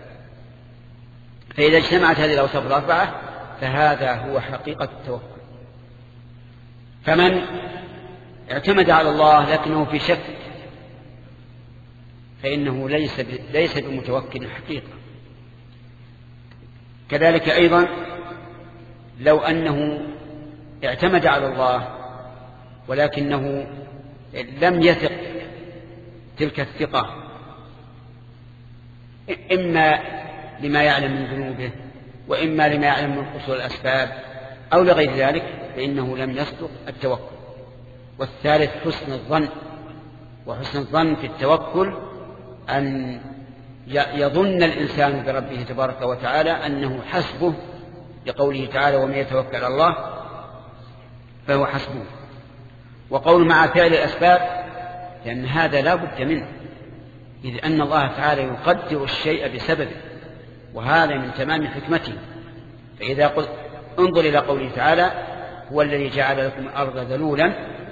فإذا اجتمعت هذه الأوصاف الأربعة فهذا هو حقيقة التوكل. فمن اعتمد على الله لكنه في شك فإنه ليس ليس بمتوكل حقيقة. كذلك أيضا لو أنه اعتمد على الله ولكنه لم يثق تلك الثقة، إما لما يعلم من ذنوبه وإما لما يعلم من قصور الأسباب أو لغير ذلك، فإنه لم يصدق التوكل. والثالث حسن الظن، وحسن الظن في التوكل أن يظن الإنسان بربه تبارك وتعالى أنه حسبه، لقوله تعالى ومن يتوكل على الله فهو حسبه. وقول مع فعل الأسباب لأن هذا لا بد منه، إذ أن الله تعالى يقدر الشيء بسببه، وهذا من تمام حكمته. فإذا قلت انظر إلى قوله تعالى هو الذي جعل لكم الأرض ذلولا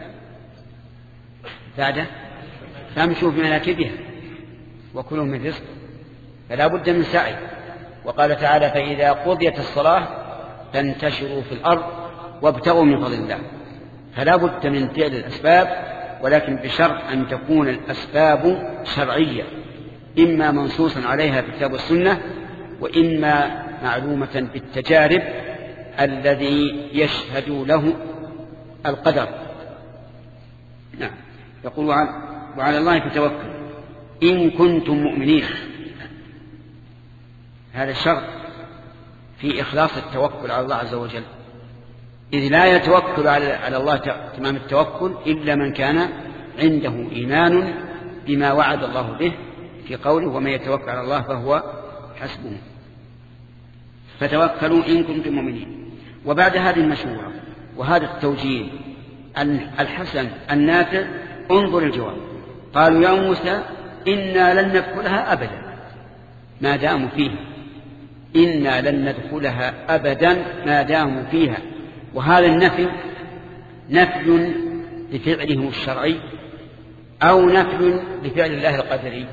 بعد فامشوا في مناكبها وكلوا من رزقه، فلا بد من سعي. وقال تعالى فإذا قضيت الصلاة فانتشروا في الأرض وابتغوا من فضل الله. فلا بد من فعل الأسباب، ولكن بشرط أن تكون الأسباب شرعية، إما منصوصا عليها في الكتاب والسنة، وإما معلومة بالتجارب الذي يشهد له القدر. نعم. يقول وعلى الله فتوكل إن كنتم مؤمنين. هذا شرط في إخلاص التوكل على الله عز وجل، إذ لا يتوكل على الله تمام التوكل إلا من كان عنده إيمان بما وعد الله به في قوله ومن يتوكل على الله فهو حسبه. فتوكلوا إن كنتم مؤمنين. وبعد هذه المشورة وهذا التوجيه الحسن النافع انظر الجواب. قالوا يا موسى إنا لن ندخلها أبدا ما داموا فيها، إنا لن ندخلها أبدا ما داموا فيها. وهذا النفي نفي لفعلهم الشرعي أو نفي لفعل الله القدري؟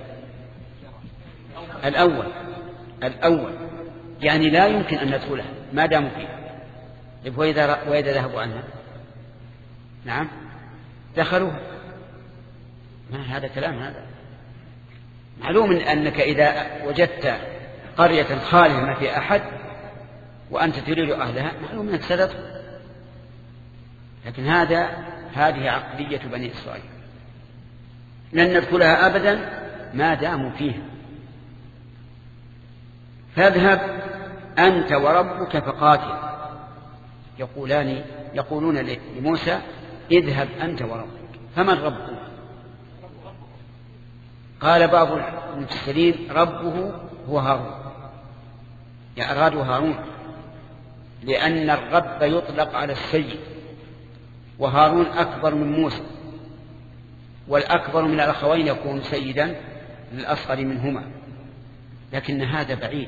الأول الأول يعني لا يمكن أن ندخلها ما داموا فيها. وإذا, وإذا ذهبوا عنها نعم دخلوها. ما هذا كلام؟ هذا معلوم أنك إذا وجدت قرية خالية ما في أحد وأنت تريد أهلها معلوم أنك ستدخل. لكن هذا هذه عقلية بني إسرائيل، لن ندخلها أبدا ما داموا فيها. فاذهب أنت وربك فقاتل. يقولان يقولون لموسى اذهب أنت وربك. فمن ربه؟ قال بعض المفسرين ربه هو هارون، يعني أرادوا هارون، لأن الرب يطلق على السيد، وهارون أكبر من موسى، والأكبر من الأخوين يكون سيدا للأصغر منهما. لكن هذا بعيد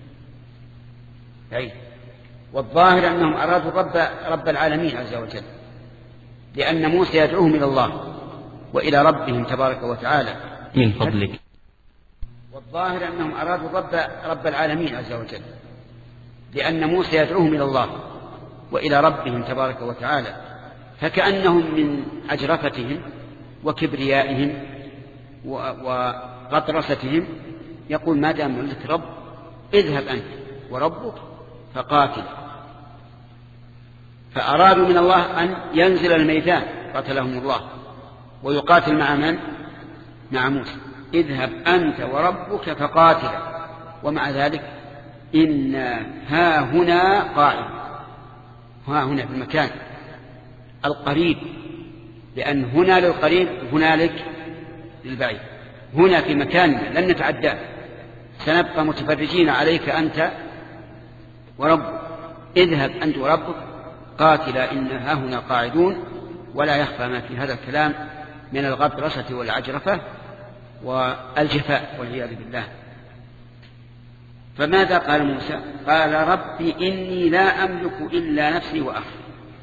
بعيد. والظاهر أنهم أرادوا رب, رب العالمين عز وجل، لأن موسى يدعوهم إلى الله وإلى ربهم تبارك وتعالى من فضلك. والظاهر أنهم أرادوا رب, رب العالمين عز وجل، لأن موسى يدعوهم إلى الله وإلى ربهم تبارك وتعالى. فكأنهم من عجرفتهم وكبريائهم وغطرستهم يقول ما دام لك رب اذهب أنت وربك فقاتل. فأرادوا من الله أن ينزل الميدان قتلهم الله ويقاتل مع من؟ مع موسى. اذهب أنت وربك فقاتل، ومع ذلك إن ها هنا قائم، ها هنا في المكان القريب، لأن هنا للقريب هنالك للبعيد. هنا في مكاننا لن نتعدى، سنبقى متفرجين عليك أنت وربك. اذهب أنت وربك قاتلا إن ها هنا قاعدون. ولا يخفى ما في هذا الكلام من الغطرسة والعجرفة والجفاء والعياذ بالله. فماذا قال موسى؟ قال ربي إني لا أملك إلا نفسي وأخي.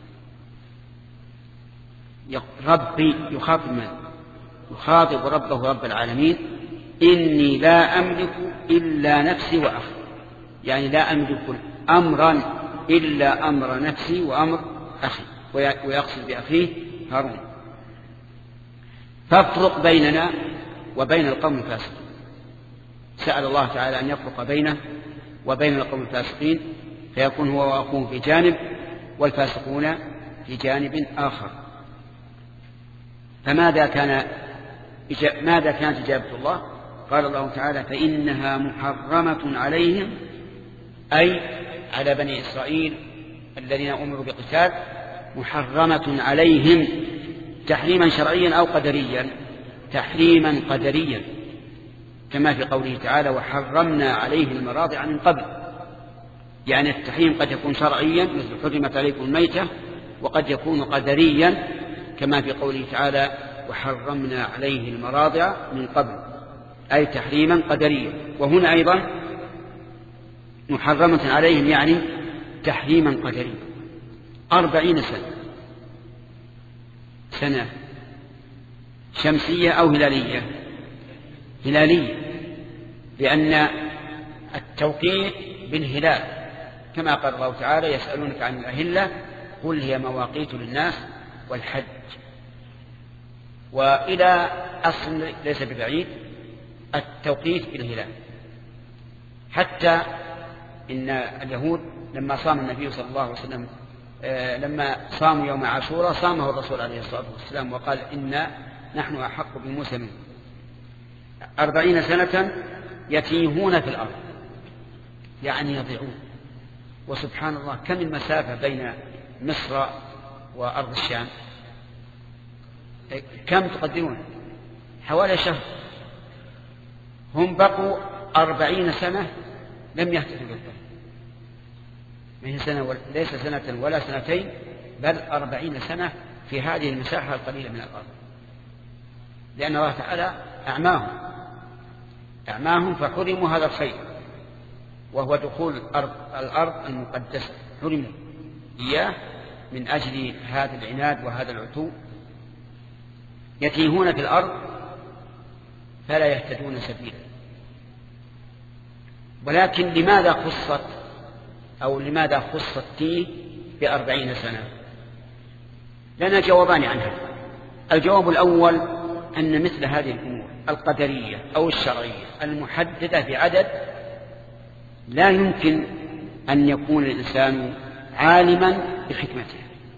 ربي يخاطب من؟ يخاطب ربه رب العالمين. إني لا أملك إلا نفسي وأخي، يعني لا أملك أمرا إلا أمر نفسي وأمر أخي، ويقصد بأخيه هارون. فافرق بيننا وبين القوم الفاسقين. سأل الله تعالى أن يفرق بينه وبين القوم الفاسقين، فيكون هو وأخوه في جانب والفاسقون في جانب آخر. فماذا كان ماذا كانت إجابة الله؟ قال الله تعالى فإنها محرمة عليهم، أي على بني إسرائيل الذين أمروا بقتال، محرمة عليهم تحريما شرعيا أو قدريا؟ تحريما قدريا، كما في قوله تعالى وحرمنا عليه المراضع من قبل. يعني التحريم قد يكون شرعيا مثل حرمت عليكم الميتة، وقد يكون قدريا كما في قوله تعالى وحرمنا عليه المراضع من قبل، أي تحريما قدريا. وهنا أيضا محرمة عليهم يعني تحريما قدريا. أربعين سنة، سنة شمسية أو هلالية؟ هلالية، لأن التوقيت بالهلال، كما قال الله تعالى يسألونك عن الأهلة قل هي مواقيت للناس والحج. وإلى أصل ليس ببعيد التوقيت بالهلال، حتى إن اليهود لما صام النبي صلى الله عليه وسلم لما صاموا يوم عاشوراء صامه الرسول عليه الصلاة والسلام وقال إنا نحن أحق بموسى منه. أربعين سنة يتيهون في الأرض، يعني يضيعون. وسبحان الله كم المسافة بين مصر وأرض الشام؟ كم تقدرون؟ حوالي شهر. هم بقوا أربعين سنة لم يهتدوا بالطريق، سنة ليس سنة ولا سنتين، بل أربعين سنة في هذه المساحة القليلة من الأرض، لأن الله تعالى أعماهم أعماهم فحرموا هذا الخير، وهو دخول الأرض, الأرض المقدسة، حرموا إياه من أجل هذا العناد وهذا العتو. يتيهون في الأرض فلا يهتدون سبيلا. ولكن لماذا خصت أو لماذا خص التيه بأربعين سنة؟ لنا جوابان عنها. الجواب الأول أن مثل هذه الأمور القدرية أو الشرعية المحددة بعدد لا يمكن أن يكون الإنسان عالما بحكمته،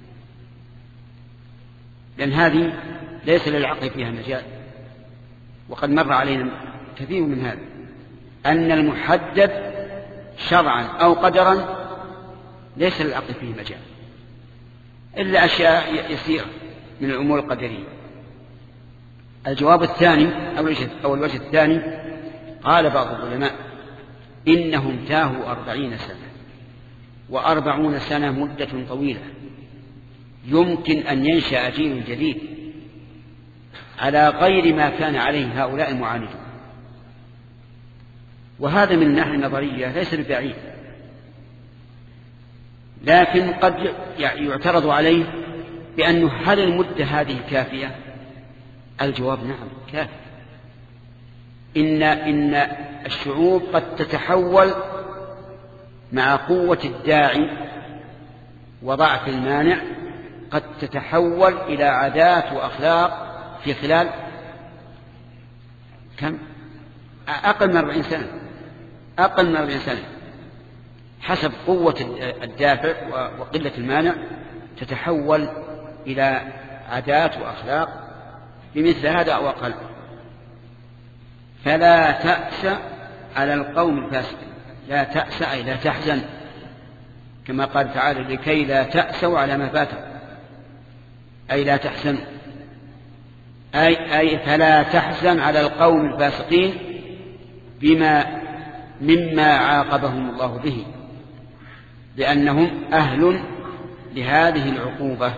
لأن هذه ليس للعقل فيها مجال. وقد مر علينا كثير من هذا، أن المحدد شرعا أو قدرا ليس للعقل فيه مجال إلا أشياء يسيرة من الأمور القدرية. الجواب الثاني أو الوجه الثاني، قال بعض العلماء إنهم تاهوا أربعين سنة، وأربعون سنة مدة طويلة، يمكن أن ينشأ جيل جديد على غير ما كان عليه هؤلاء المعاندون. وهذا من الناحية النظرية ليس ببعيد، لكن قد يعترض عليه بأنه هل المدة هذه كافية؟ الجواب نعم كافية. إن, إن الشعوب قد تتحول مع قوة الداعي وضعف المانع، قد تتحول إلى عادات وأخلاق في خلال كم؟ أقل من أربعين سنة، أقل من أربعين سنة، حسب قوة الدافع وقلة المانع تتحول إلى عادات وأخلاق بمثل هذا أو أقل. فلا تأس على القوم الفاسقين، لا تأس أي لا تحزن، كما قال تعالى لكي لا تأسوا على ما فاتكم، أي لا تحزنوا، أي, أي فلا تحزن على القوم الفاسقين بما مما عاقبهم الله به، لأنهم أهل لهذه العقوبة.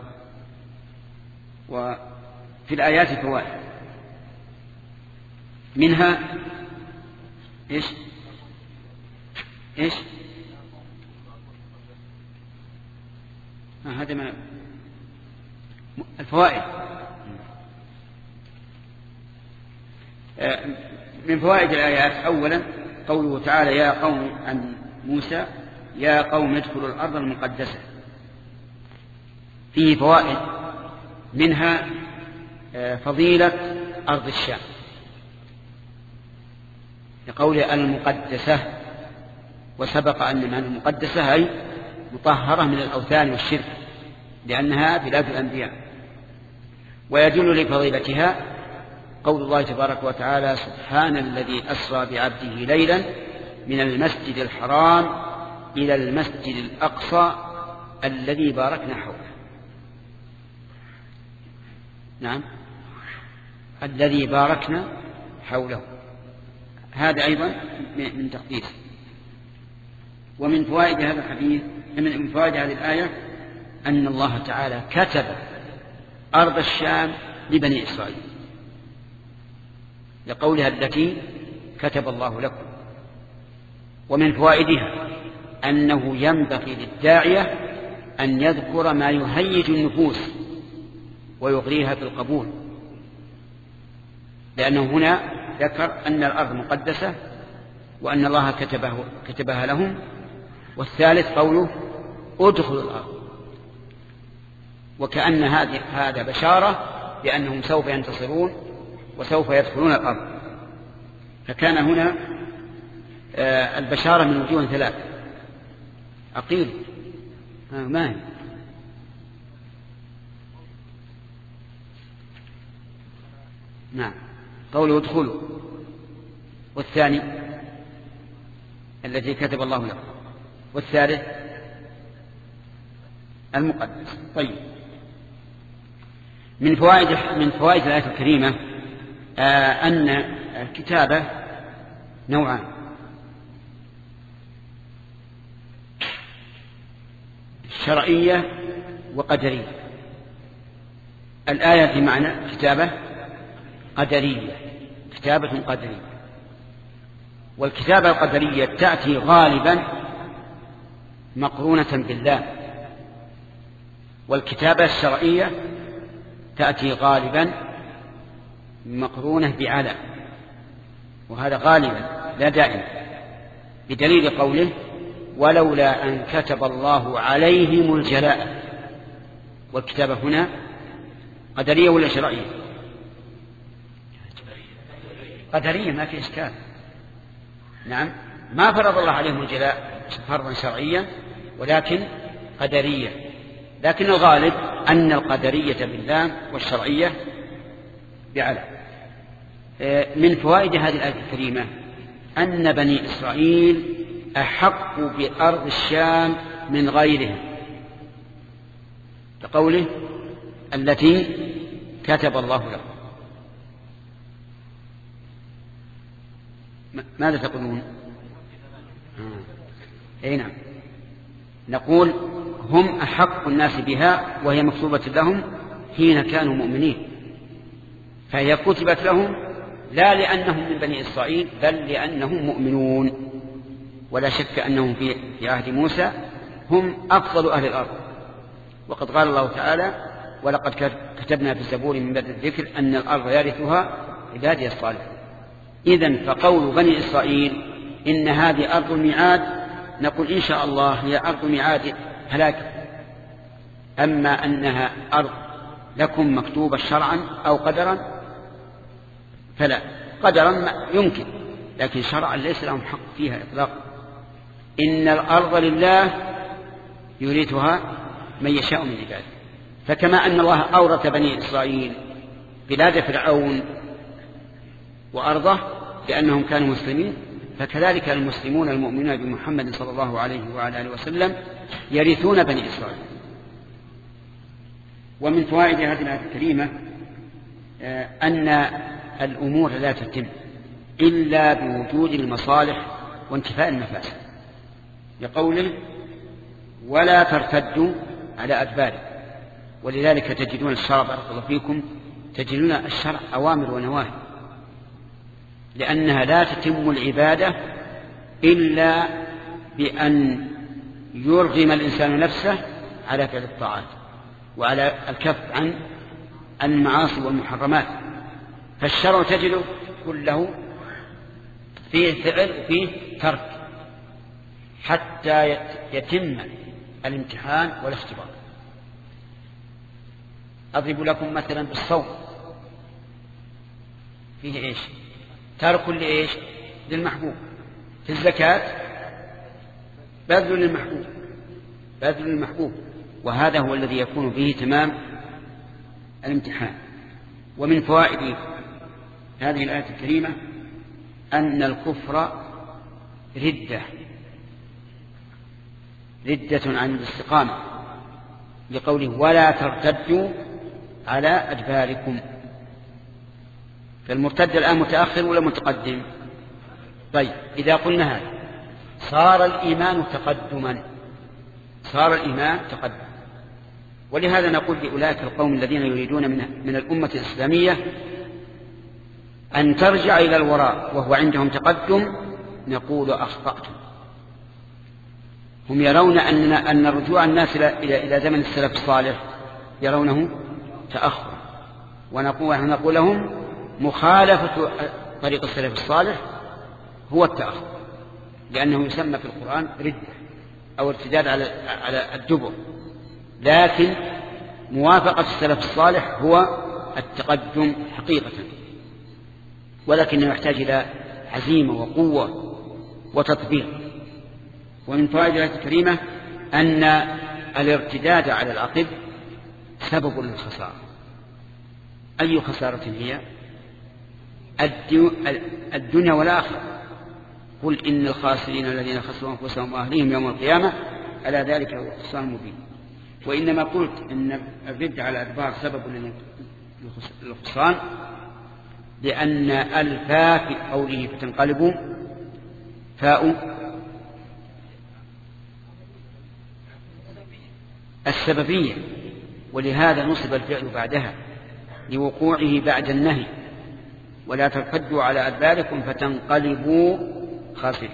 وفي الآيات فوائد، منها إيش إيش آه هذا ما الفوائد. آه من فوائد الآيات أولا قوله تعالى يا قوم عن موسى يا قوم ادخلوا الأرض المقدسة. فيه فوائد، منها آه فضيلة أرض الشام لقوله المقدسة، وسبق أن معنى المقدسة أي مطهرة من الأوثان والشرك لأنها بلاد الأنبياء. ويدل لفضيلتها قول الله تبارك وتعالى سبحان الذي أسرى بعبده ليلا من المسجد الحرام إلى المسجد الأقصى الذي باركنا حوله. نعم الذي باركنا حوله، هذا أيضا من تقديس. ومن فوائد هذا الحديث من فوائد هذه الآية أن الله تعالى كتب أرض الشام لبني إسرائيل لقولها التي كتب الله لكم. ومن فوائدها أنه ينبغي للداعية أن يذكر ما يهيج النفوس ويغريها بالقبول، لأنه هنا ذكر أن الأرض مقدسة وأن الله كتبه كتبها لهم. والثالث قوله ادخلوا الأرض، وكأن هذه هذا بشارة بأنهم سوف ينتصرون وسوف يدخلون الأرض. فكان هنا آه البشارة من وجوه ثلاث. عقيل آه ما هي نعم قوله ادخلوا، والثاني الذي كتب الله له، والثالث المقدس. طيب من فوائد من فوائد الآية الكريمة آه أن الكتابة نوعان، شرعية وقدرية. الآية بمعنى كتابة قدرية، كتابة قدرية، والكتابة القدرية تأتي غالبا مقرونة بالله، والكتابة الشرعية تأتي غالبا مقرونة بعلى، وهذا غالبا لا دائما، بدليل قوله ولولا أن كتب الله عليهم الجلاء. والكتابة هنا قدرية ولا شرعية؟ قدرية، ما في إشكال. نعم، ما فرض الله عليهم الجلاء فرضا شرعيا ولكن قدرية، لكن الغالب أن القدرية بالله والشرعية بعلى. من فوائد هذه الآية الكريمة أن بني إسرائيل أحق بأرض الشام من غيرهم، كقوله التي كتب الله لهم. ماذا تقولون؟ أي نعم، نقول هم أحق الناس بها وهي مكتوبة لهم حين كانوا مؤمنين، فهي كتبت لهم لا لأنهم من بني إسرائيل بل لأنهم مؤمنون. ولا شك أنهم في عهد موسى هم أفضل أهل الأرض، وقد قال الله تعالى ولقد كتبنا في الزبور من بعد الذكر أن الأرض يرثها عبادي الصالحون. إذن فقول بني إسرائيل إن هذه أرض الميعاد نقول إن شاء الله هي أرض ميعاد هلاك، أما أنها أرض لكم مكتوبة شرعا أو قدرا فلا. قدرا يمكن، لكن شرعا ليس لهم حق فيها إطلاقا. إن الأرض لله يريثها من يشاء من عباده. فكما أن الله أورث بني إسرائيل بلاد فرعون وأرضه لأنهم كانوا مسلمين، فكذلك المسلمون المؤمنون بمحمد صلى الله عليه وعلى آله وسلم يرثون بني إسرائيل. ومن فوائد هذه الآية الكريمة أن الأمور لا تتم إلا بوجود المصالح وانتفاء المفاسد، لقوله ولا ترتدوا على أدباركم. ولذلك تجدون الشرع بارك الله فيكم، تجدون الشرع أوامر ونواهي، لأنها لا تتم العبادة إلا بأن يرغم الإنسان نفسه على فعل الطاعات وعلى الكف عن المعاصي والمحرمات. فالشرع تجده كله فيه فعل وفيه ترك حتى يتم الامتحان والاختبار. أضرب لكم مثلا بالصوم، فيه إيش؟ ترك لإيش؟ للمحبوب. في الزكاة بذل للمحبوب، بذل للمحبوب، وهذا هو الذي يكون فيه تمام الامتحان. ومن فوائد هذه الآية الكريمة أن الكفر ردة ردة عن الاستقامة، لقوله ولا ترتدوا على أدباركم. فالمرتد الآن متأخر ولا متقدم؟ طيب إذا قلنا هذا صار الإيمان تقدما، صار الإيمان تقدم. ولهذا نقول لأولئك القوم الذين يريدون من, من الأمة الإسلامية أن ترجع إلى الوراء وهو عندهم تقدم، نقول أخطأتم. هم يرون أن, أن رجوع الناس إلى, إلى زمن السلف الصالح يرونه تأخر، ونقول, ونقول لهم مخالفة طريق السلف الصالح هو التأخر، لأنه يسمى في القرآن ردة أو ارتداد على, على الدبر، لكن موافقة السلف الصالح هو التقدم حقيقة، ولكنه يحتاج إلى عزيمة وقوة وتطبيق. ومن فوائد الآية الكريمة أن الارتداد على العقب سبب للخسارة. أي خسارة هي؟ الدنيا والآخرة. قل إن الخاسرين الذين خسروا أنفسهم وأهليهم يوم القيامة ألا ذلك هو الخسران المبين. وإنما قلت إن الرد على الأدبار سبب للخسران لأن الفاء في قوله فتنقلبوا فاء السببية، ولهذا نصب الفعل بعدها لوقوعه بعد النهي ولا ترتدوا على أدباركم فتنقلبوا خاسرين.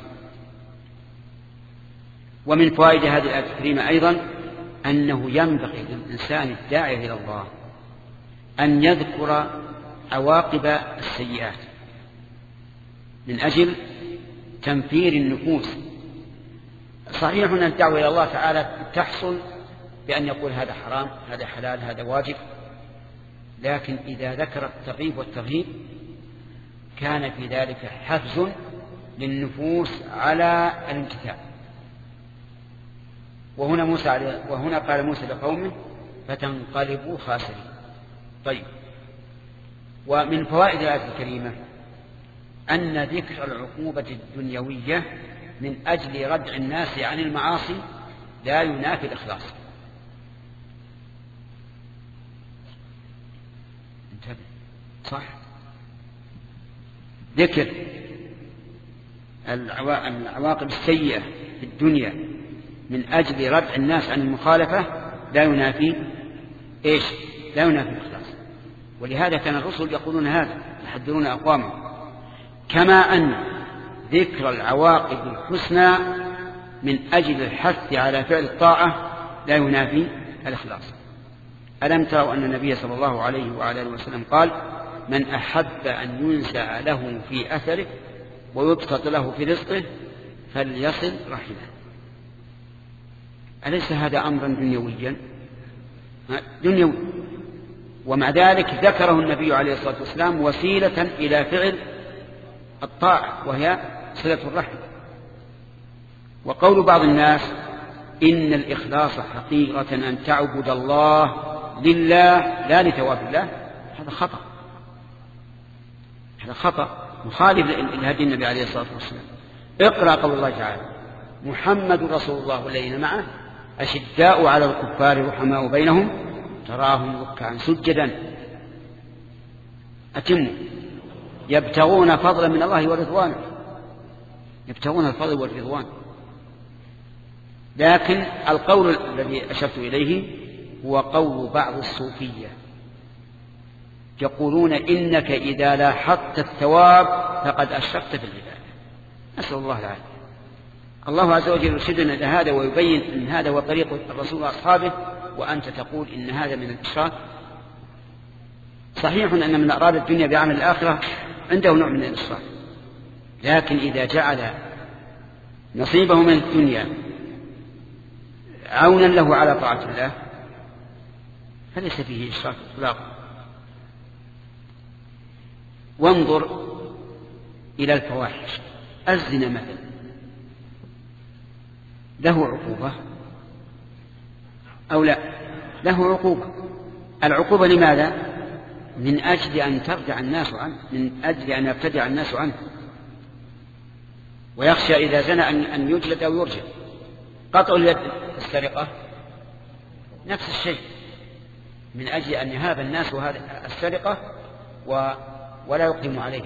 ومن فوائد هذه الآية الكريمة أيضا أنه ينبغي للإنسان الداعي إلى الله أن يذكر عواقب السيئات من أجل تنفير النفوس. صحيح أن الدعوة إلى الله تعالى تحصل بأن يقول هذا حرام هذا حلال هذا واجب، لكن إذا ذكر الترغيب والترهيب كان في ذلك حفز للنفوس على الامتثال. وهنا موسى عليه وهنا قال موسى لقومه فتنقلبوا خاسرين. طيب، ومن فوائد الآية الكريمة أن ذكر العقوبة الدنيوية من أجل ردع الناس عن المعاصي لا ينافي الإخلاص. انتبه، صح، ذكر العواقب السيئة في الدنيا من أجل ردع الناس عن المخالفة لا ينافي إيش؟ لا ينافي الإخلاص. ولهذا كان الرسل يقولون هذا يحذرون أقوامهم، كما أن ذكر العواقب الحسنى من أجل الحث على فعل الطاعة لا ينافي الإخلاص. ألم تروا أن النبي صلى الله عليه وعلى آله وسلم قال من أحب أن ينسع له في أثره ويبسط له في رزقه فليصل رحمه. أليس هذا أمرا دنيويا؟ دنيوي، ومع ذلك ذكره النبي عليه الصلاة والسلام وسيلة إلى فعل الطاعة وهي صلة الرحم. وقول بعض الناس إن الإخلاص حقيقة أن تعبد الله لله لا لثواب الله، هذا خطأ، هذا خطأ مخالف لهدي النبي عليه الصلاة والسلام. اقرأ قول الله تعالى محمد رسول الله والذين معه أشداء على الكفار رحماء بينهم تراهم ركعا سجدا أتموا يبتغون فضلا من الله ورضوانه، يبتغون الفضل والرضوان. لكن القول الذي أشرت إليه هو قول بعض الصوفية يقولون إنك إذا لاحظت الثواب فقد أشركت في العبادة. نسأل الله العافية. الله عز وجل يرشدنا إلى هذا ويبين أن هذا هو طريق الرسول وأصحابه، وأنت تقول إن هذا من الإشراك. صحيح أن من أراد الدنيا بعمل الآخرة عنده نوع من الإشراك، لكن إذا جعل نصيبه من الدنيا عونا له على طاعة الله فليس فيه إشراك إطلاقا. وانظر إلى الفواحش. الزنا مثلا له عقوبة أو لا؟ له عقوبة. العقوبة لماذا؟ من أجل أن ترجع الناس عنه، من أجل أن يبتدع الناس عنه، ويخشى إذا زنى أن يجلد أو يرجع. قطع اليد السرقة نفس الشيء، من أجل أن يهاب الناس هذه السرقة ولا يقدم عليها.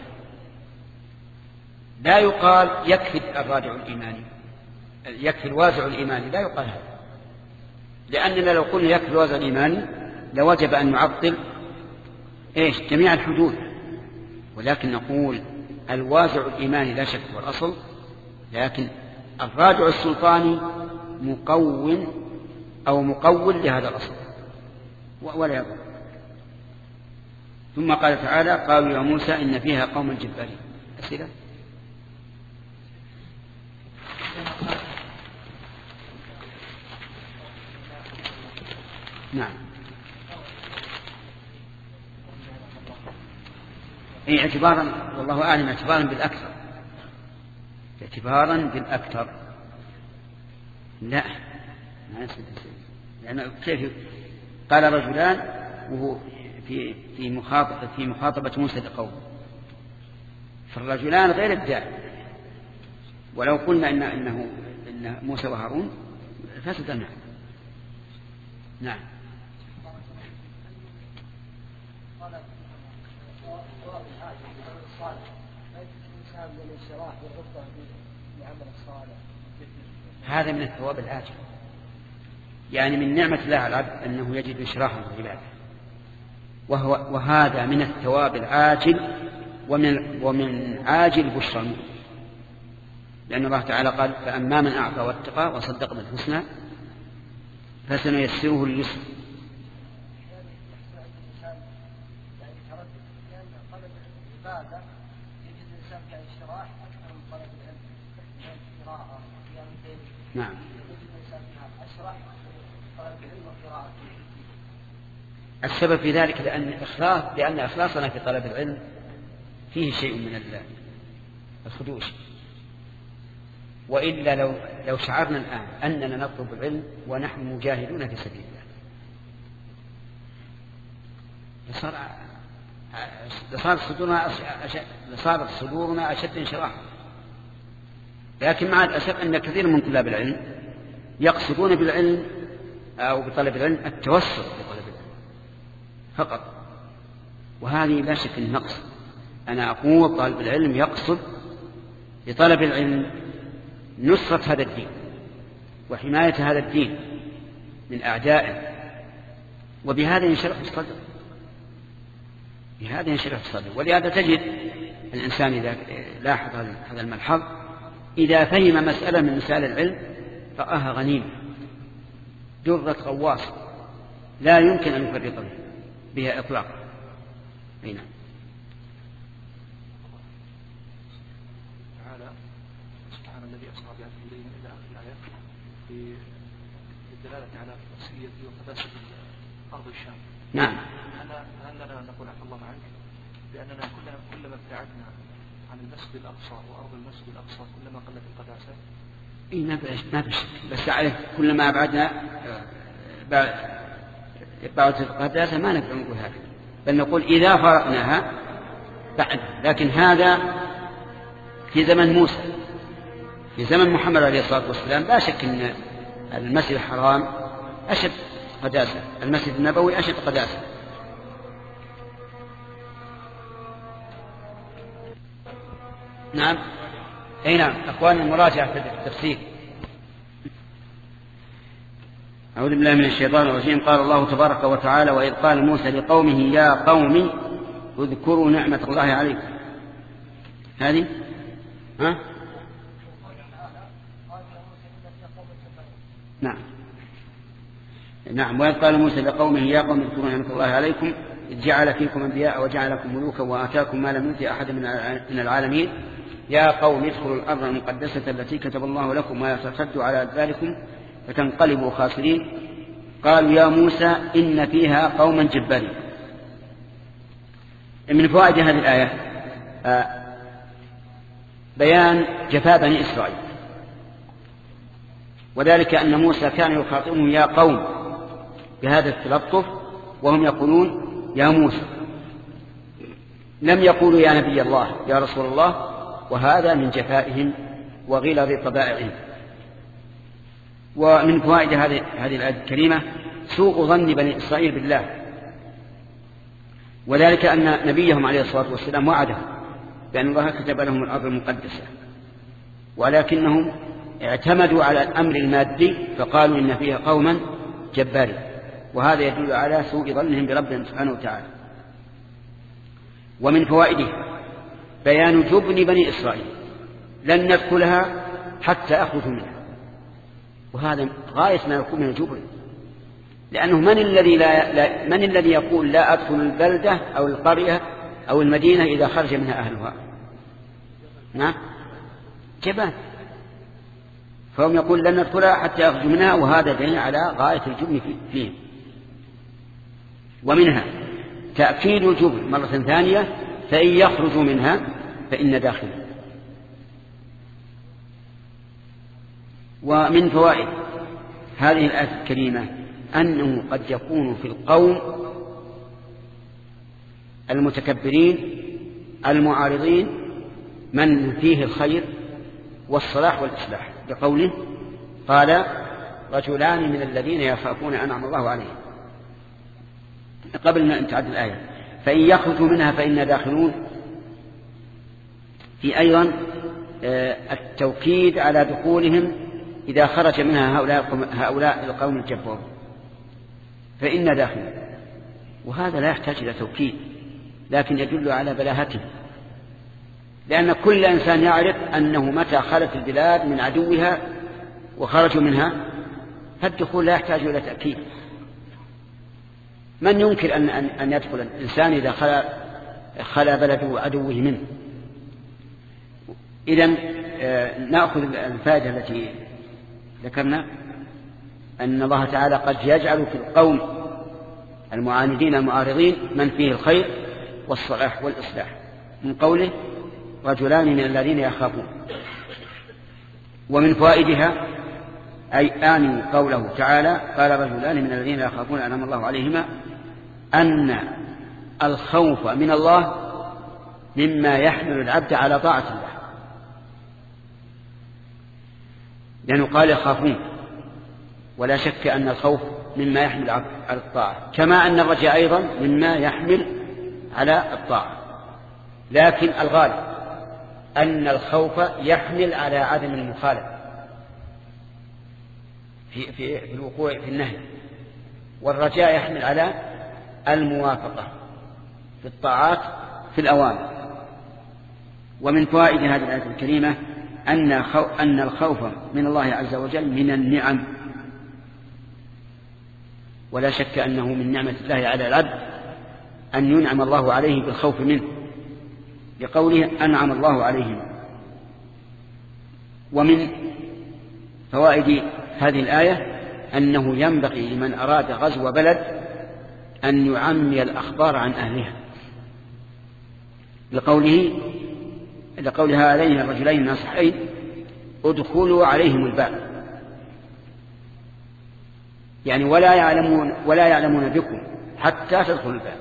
لا يقال يكفي الرادع الإيماني، يكفي الوازع الإيماني، لا يقال هذا، لأننا لو قلنا يكفي الوازع الإيماني لوجب أن نعطل إيش؟ جميع الحدود. ولكن نقول الوازع الإيماني لا شك هو الأصل، لكن الرادع السلطاني مقوم أو مقول لهذا الأصل ولا يضر. ثم قال تعالى قالوا يا موسى إن فيها قوم جبارين. أسئلة؟ نعم. أي اعتبارا والله أعلم اعتبارا بالأكثر، اعتبارا بالأكثر. لا لأن كيف قال رجلان وهو في في مخاطبة في مخاطبة موسى لقومه، فالرجلان غير الداعي. ولو قلنا إن إنه إن موسى وهارون فسد المعنى. نعم. هذا من الثواب الآجل، يعني من نعمة الله على العبد أنه يجد إشراحا في العبادة، وهو وهذا من الثواب العاجل ومن ومن عاجل بشرى. لأن الله تعالى قال فأما من أعطى واتقى وصدق بالحسنى فسنيسره لليسر. نعم. السبب في ذلك لأن إخلاص لأن إخلاصنا في طلب العلم فيه شيء من الخدوش، وإلا لو لو شعرنا الآن أننا نطلب العلم ونحن مجاهدون في سبيل الله لصار لصار صدورنا لصارت صدورنا أشد انشراحا. لكن مع الأسف أن كثير من طلاب العلم يقصدون بالعلم أو بطلب العلم التوسط بطلب العلم فقط، وهذه لا شك أنه نقص. أنا أقول طالب العلم يقصد بطلب العلم نصرة هذا الدين وحماية هذا الدين من أعدائه، وبهذا ينشرح الصدر بهذا ينشرح الصدر. ولهذا تجد الإنسان إذا لاحظ هذا الملحظ إذا فهم مسألة من مسائل العلم رآها غنيمة درة غواص لا يمكن أن يفرط بها إطلاقا. نعم. تعالى سبحان الذي أسرى بعبده ليلا إلى آخر الآيات في الدلالة على نفسية وقداسة أرض الشام. نعم. هل هل لنا نقول عفى الله عنك بأننا كلما كلما ابتعدنا عن المسجد الأقصى وأرض المسجد الأقصى كلما قلت القداسة؟ إيه ما بش ما بش بس عليه كلما أبعدنا بعد القداسة ما نقدر نقول هذا، بل نقول إذا فرقناها بعد. لكن هذا في زمن موسى، في زمن محمد عليه الصلاة والسلام لا شك أن المسجد الحرام أشد قداسة، المسجد النبوي أشد قداسة. نعم. أي نعم. أخواني المراجعة في التفسير. أعوذ بالله من الشيطان الرجيم. قال الله تبارك وتعالى وإذ قال موسى لقومه يا قوم اذكروا نعمة الله عليكم. هذه ها؟ نعم نعم. وإذ قال موسى لقومه يا قوم اذكروا نعمة الله عليكم إذ جعل فيكم أنبياء وجعلكم ملوكا وآتاكم ما لم يؤت أحد من العالمين يا قوم ادخلوا الأرض المقدسة التي كتب الله لكم ولا ترتدوا على أدباركم فتنقلبوا خاسرين. قالوا يا موسى إن فيها قوما جبارين. من فوائد هذه الآية بيان جفاء بني إسرائيل، وذلك أن موسى كان يخاطبهم يا قوم بهذا التلطف وهم يقولون يا موسى، لم يقولوا يا نبي الله يا رسول الله، وهذا من جفائهم وغلظ طبائعهم. ومن فوائد هذه هذه الآية الكريمة سوء ظن بني إسرائيل بالله، وذلك أن نبيهم عليه الصلاة والسلام وعدهم بأن الله كتب لهم الأرض المقدسة، ولكنهم اعتمدوا على الأمر المادي فقالوا إن فيها قوما جبارين، وهذا يدل على سوء ظنهم بربهم سبحانه وتعالى. ومن فوائده بيان جبن بني إسرائيل، لن ندخلها حتى أخرجوا منها، وهذا غاية ما يكون من الجبن، لأنه من الذي لا, لا من الذي يقول لا أدخل البلدة أو القرية أو المدينة إذا خرج منها أهلها؟ نعم جبان. فهم يقول لن ندخلها حتى يخرجوا منها، وهذا دليل على غاية الجبن فيهم. ومنها تأكيد الجبن مرة ثانية فإن يخرجوا منها فإن داخلها. ومن فوائد هذه الآية الكريمة أنه قد يكون في القوم المتكبرين المعارضين من فيه الخير والصلاح والإصلاح، بقوله قال رجلان من الذين يخافون أنعم الله عليهم، قبل أن تعد الآية فإن يخرجوا منها فإن داخلون. في أيضا التوكيد على دخولهم إذا خرج منها هؤلاء القوم الجبار فإن داخلون، وهذا لا يحتاج إلى توكيد لكن يدل على بلاهته. لأن كل إنسان يعرف أنه متى خلت البلاد من عدوها وخرجوا منها فالدخول لا يحتاج إلى تأكيد. من ينكر أن, أن, أن يدخل الإنسان إذا خلا, خلا بلد عدوه منه؟ إذن نأخذ الفائدة التي ذكرنا أن الله تعالى قد يجعل في القوم المعاندين المعارضين من فيه الخير والصلاح والإصلاح، من قوله رجلان من الذين يخافون. ومن فوائدها أي آني قوله تعالى قال رجلان من الذين يخافون أنعم الله عليهما أن الخوف من الله مما يحمل العبد على طاعة الله، لأنه قال يخافون، ولا شك أن الخوف مما يحمل على الطاعة، كما أن الرجاء أيضا مما يحمل على الطاعة. لكن الغالب أن الخوف يحمل على عدم المخالفة في, في, في الوقوع في النهي، والرجاء يحمل على الموافقة في الطاعات في الأوامر. ومن فوائد هذه الآية الكريمة أن, أن الخوف من الله عز وجل من النعم، ولا شك أنه من نعمة الله على العبد أن ينعم الله عليه بالخوف منه، لقوله أنعم الله عليهم. ومن فوائد هذه الآية أنه ينبغي لمن أراد غزو بلد أن يعمي الأخبار عن أهلها، لقوله لقول هذين الرجلين الناصحين ادخلوا عليهم الباب، يعني ولا يعلمون ولا يعلمون بكم حتى تدخلوا الباب.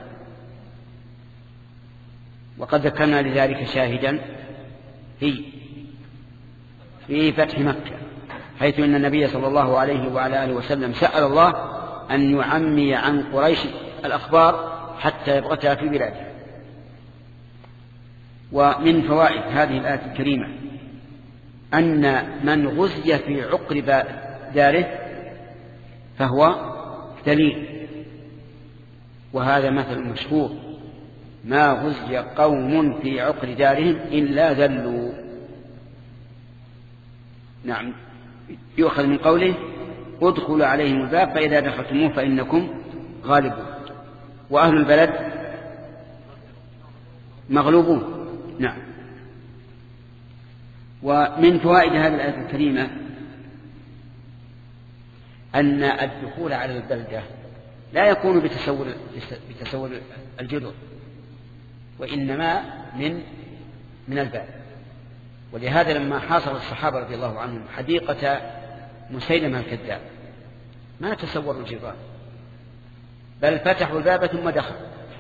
وقد ذكرنا لذلك شاهدا في في فتح مكة، حيث أن النبي صلى الله عليه وعلى آله وسلم سأل الله أن يعمي عن قريش الأخبار حتى يبغتها في بلاده. ومن فوائد هذه الآية الكريمة أن من غزي في عقر داره فهو ذليل، وهذا مثل مشهور: ما غزي قوم في عقر دارهم إلا ذلوا. نعم، يؤخذ من قوله ادخلوا عليهم الباب فإذا دخلتموه فإنكم غالبون، وأهل البلد مغلوبون. نعم. ومن فوائد هذه الآية الكريمة أن الدخول على البلدة لا يكون بتسول بتسول الجدر، وإنما من من الباب. ولهذا لما حاصر الصحابة رضي الله عنهم حديقة مسيلمة الكذاب ما تسوروا الجدران، بل فتحوا الباب ثم دخلوا.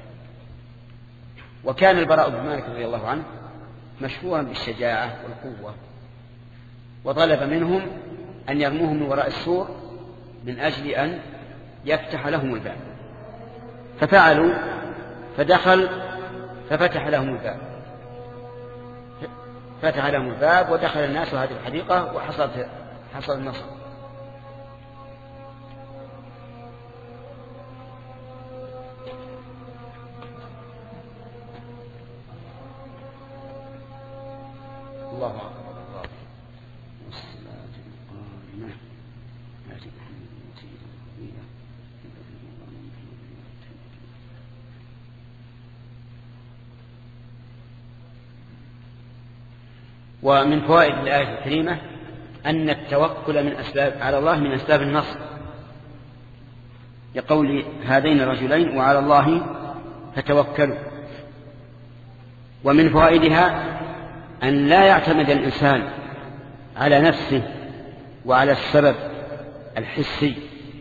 وكان البراء بن مالك رضي الله عنه مشهورا بالشجاعة والقوة، وطلب منهم أن يرموهم من وراء السور من أجل أن يفتح لهم الباب، ففعلوا، فدخل ففتح لهم الباب فتح لهم الباب ودخل الناس هذه الحديقة وحصل حصل النصر. الله أكبر. ومن فوائد الآية الكريمة أن التوكل من أسباب على الله من أسباب النصر، لقول هذين الرجلين وعلى الله فتوكلوا. ومن فوائدها أن لا يعتمد الإنسان على نفسه وعلى السبب الحسي،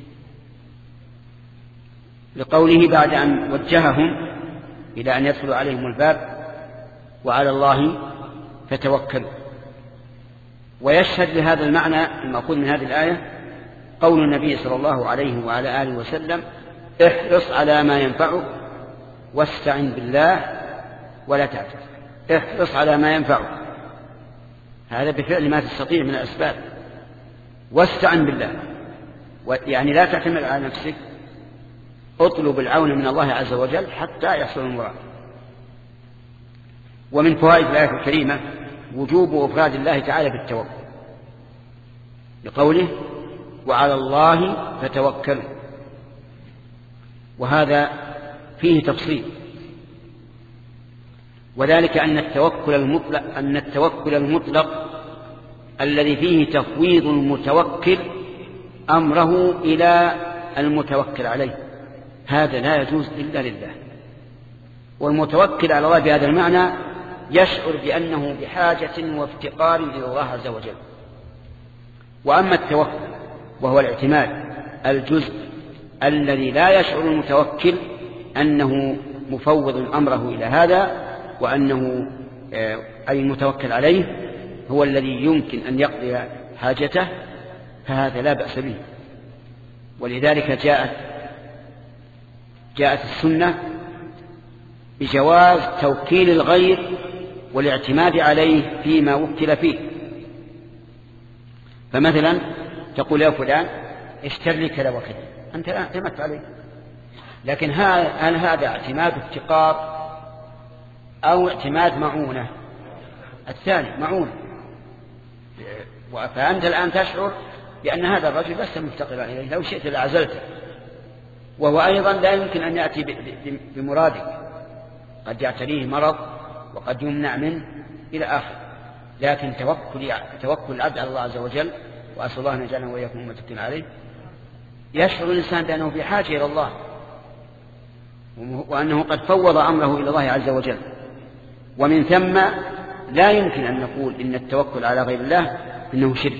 لقوله بعد أن وجههم إلى أن يدخلوا عليهم الباب وعلى الله فتوكلوا. ويشهد لهذا المعنى المأخوذ من هذه الآية قول النبي صلى الله عليه وعلى آله وسلم: احرص على ما ينفعك واستعن بالله ولا تعجز. احرص على ما ينفعك، هذا بفعل ما تستطيع من الأسباب، واستعن بالله، يعني لا تعتمد على نفسك، اطلب العون من الله عز وجل حتى يحصل المراد. ومن فوائد الآية الكريمة وجوب إفراد الله تعالى بالتوكل لقوله وعلى الله فتوكلوا، وهذا فيه تفصيل، وذلك أن التوكل المطلق أن التوكل المطلق الذي فيه تفويض المتوكل أمره إلى المتوكل عليه هذا لا يجوز إلا لله. والمتوكل على الله بهذا المعنى يشعر بأنه بحاجة وافتقار إلى الله عز وجل. وأما التوكل وهو الاعتماد الجزء الذي لا يشعر المتوكل أنه مفوض أمره إلى هذا، وأنه أي المتوكل عليه هو الذي يمكن أن يقضي حاجته، فهذا لا بأس به. ولذلك جاءت جاءت السنة بجواز توكيل الغير والاعتماد عليه فيما وكل فيه. فمثلا تقول يا فلان اشتر لي كذا وكذا، أنت الآن اعتمدت عليه، لكن هل هذا اعتماد افتقار أو اعتماد معونة؟ الثاني معونة. فأنت الآن تشعر بأن هذا الرجل لست مفتقرا إليه، لو شئت لعزلته، وهو أيضا لا يمكن أن يأتي بمرادك، قد يعتريه مرض وقد يمنع منه إلى آخر. لكن توكل توكل العبد على الله عز وجل، وأسأل الله أن يجعلنا وإياكم متوكلين عليه، يشعر الإنسان بأنه في حاجة إلى الله، وأنه قد فوض أمره إلى الله عز وجل. ومن ثم لا يمكن أن نقول إن التوكل على غير الله إنه شرك،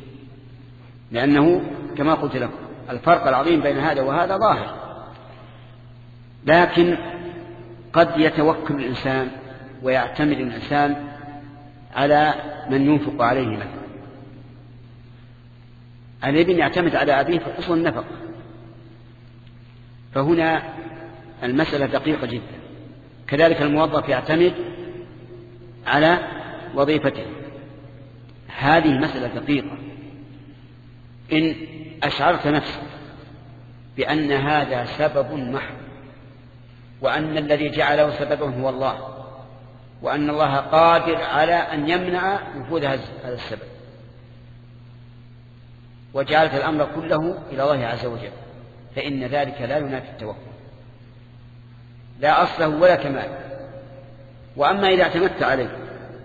لأنه كما قلت لكم الفرق العظيم بين هذا وهذا ظاهر. لكن قد يتوكل الإنسان ويعتمد الإنسان على من ينفق عليه مثلا. الابن يعتمد على أبيه في حصول النفق، فهنا المسألة دقيقة جدا. كذلك الموظف يعتمد على وظيفته، هذه مسألة دقيقة. إن أشعرت نفسك بأن هذا سبب محض، وأن الذي جعله سببا هو الله، وأن الله قادر على أن يمنع نفوذ هذا السبب، وجعلت الأمر كله إلى الله عز وجل، فإن ذلك لا ينافي التوكل، لا أصله ولا كمال. وأما إذا اعتمدت عليه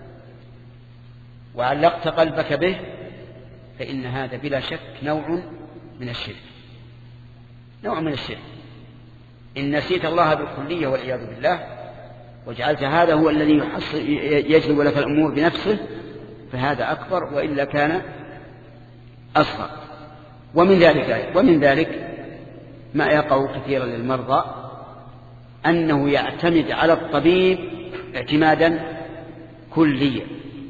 وعلقت قلبك به فإن هذا بلا شك نوع من الشرك، نوع من الشرك. إن نسيت الله بالكلية والعياذ بالله، وجعلت هذا هو الذي يجلب لك الأمور بنفسه، فهذا أكبر، وإلا كان أصغر. ومن ذلك ومن ذلك ما يقع كثيرا للمرضى أنه يعتمد على الطبيب اعتمادا كليا،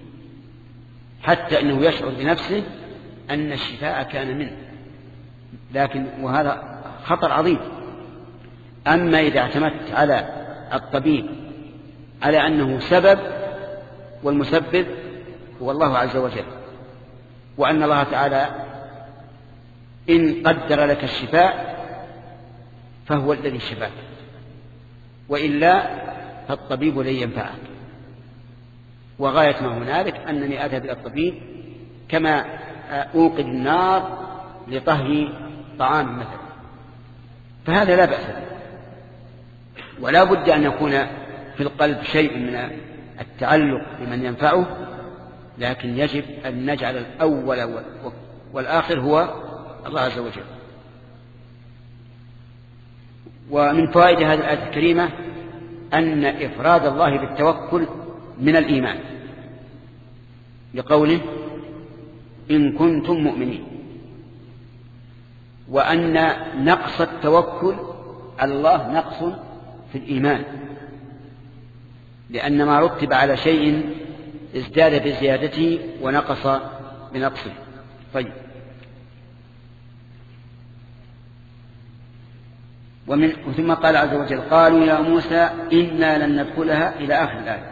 حتى أنه يشعر بنفسه أن الشفاء كان منه، لكن وهذا خطر عظيم. أما إذا اعتمدت على الطبيب على أنه سبب والمسبب هو الله عز وجل، وأن الله تعالى إن قدر لك الشفاء فهو الذي شفاك، وإلا فالطبيب لن ينفعك. وغاية ما هنالك أنني أذهب إلى الطبيب كما أوقد النار لطهي طعام مثلا، فهذا لا بأس به. ولا بد أن يكون في القلب شيء من التعلق بمن ينفعه، لكن يجب أن نجعل الأول والآخر هو الله عز وجل. ومن فوائد هذه الآية الكريمة أن إفراد الله بالتوكل من الإيمان، لقوله إن كنتم مؤمنين، وأن نقص التوكل على الله نقص في الإيمان، لأن ما رتب على شيء ازداد بزيادته ونقص بنقصه. طيب، ومن ثم قال عز وجل قالوا يا موسى إنا لن ندخلها إلى آخر الآية.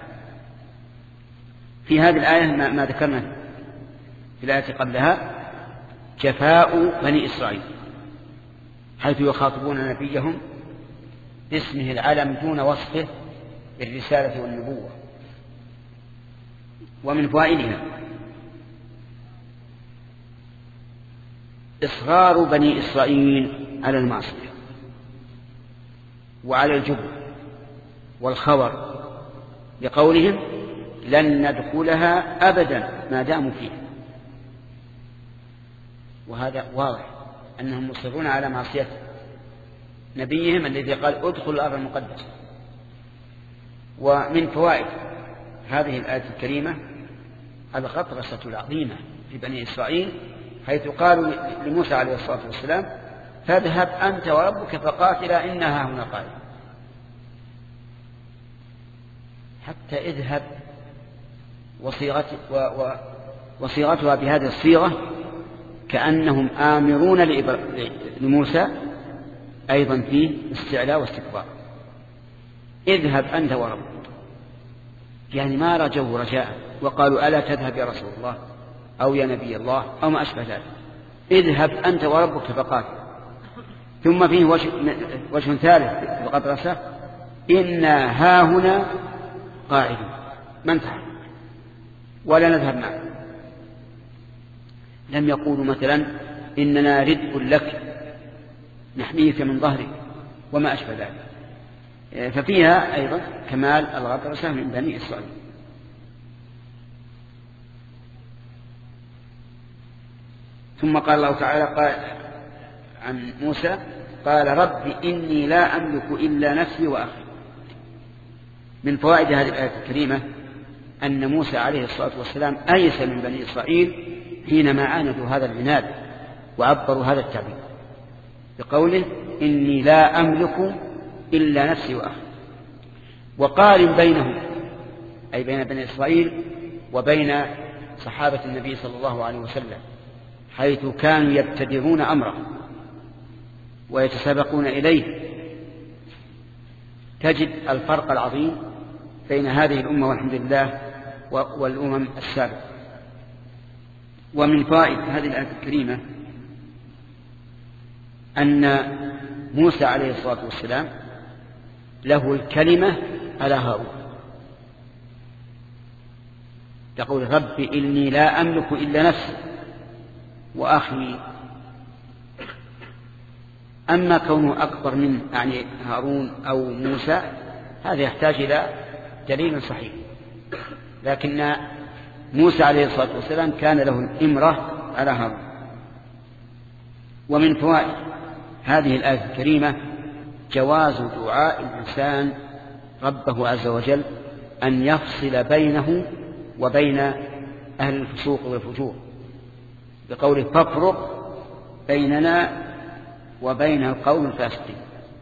في هذه الآية ما, ما ذكرنا في الآية قبلها جفاء بني إسرائيل، حيث يخاطبون نبيهم باسمه العلم دون وصفه بالرسالة والنبوة، ومن فوائدها إصرار بني إسرائيل على المعصية وعلى الجبن والخور لقولهم لن ندخلها أبدا ما داموا فيها، وهذا واضح أنهم مصرون على معصية نبيهم الذي قال ادخلوا الأرض المقدسة. ومن فوائد هذه الآية الكريمة الغطرسة العظيمة في بني إسرائيل، حيث قالوا لموسى عليه الصلاة والسلام فاذهب أنت وربك فقاتلا إنها هنا قائل. حتى اذهب وصيغتها بهذه الصيغة كأنهم آمرون لموسى أيضا في استعلاء واستكبار. اذهب أنت وربك، يعني ما رجوا رجاء وقالوا ألا تذهب يا رسول الله أو يا نبي الله أو ما أشبه ذلك. اذهب أنت وربك فقاتل. ثم فيه وجه, وجه ثالث في الغطرسة، إنا هاهنا قاعدون ما انتهى ولا نذهب معك. لم يقولوا مثلا إننا ردء لك نحميك من ظهرك وما أشبه ذلك. ففيها أيضا كمال الغطرسة من بني إسرائيل. ثم قال الله تعالى قال عن موسى قال رب إني لا أملك إلا نفسي وأخي. من فوائد هذه الآية الكريمة أن موسى عليه الصلاة والسلام أيس من بني إسرائيل حينما عاندوا هذا العناد وعبروا هذا التعبير بقوله إني لا أملك إلا نفسي وأخي. وقارن بينهم أي بين بني إسرائيل وبين صحابة النبي صلى الله عليه وسلم، حيث كانوا يبتدرون أمره ويتسابقون إليه، تجد الفرق العظيم بين هذه الأمة والحمد لله والأمم السابقة. ومن فائدة هذه الآية الكريمة أن موسى عليه الصلاة والسلام له الكلمة على هارون، يقول رب إني لا أملك إلا نفسي وأخي. أما كونه أكبر من يعني هارون أو موسى هذا يحتاج إلى دليل صحيح، لكن موسى عليه الصلاة والسلام كان له الإمرة على هارون. ومن فوائد هذه الآية الكريمة جواز دعاء الإنسان ربه عز وجل أن يفصل بينه وبين أهل الفسوق والفجور بقوله فافرق بيننا وبين القوم الفاسقين.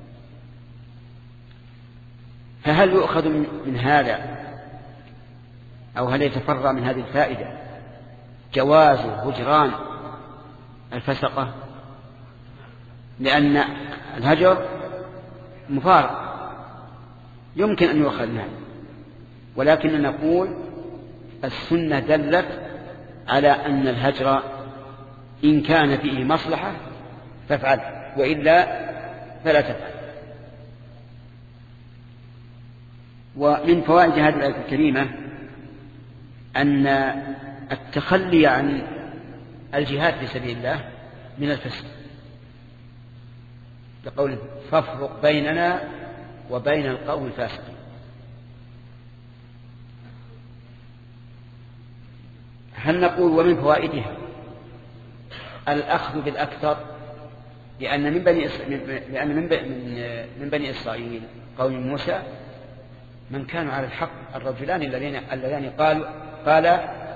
فهل يؤخذ من هذا أو هل يتفرع من هذه الفائدة جواز هجران الفسقة؟ لأن الهجر مفارق يمكن أن يؤخذ منه، ولكن نقول السنة دلت على أن الهجر إن كان فيه مصلحة فافعل وإلا فلا تفعل. ومن فوائد هذه الآية الكريمة أن التخلي عن الجهاد في سبيل الله من الفسق بقول فافرق بيننا وبين القوم الفاسقين. هل نقول ومن فوائدها الأخذ بالأكثر، لأن من بني لأن من من بني إسرائيل قوم موسى من كانوا على الحق الرجلان اللذين اللذان قالوا قال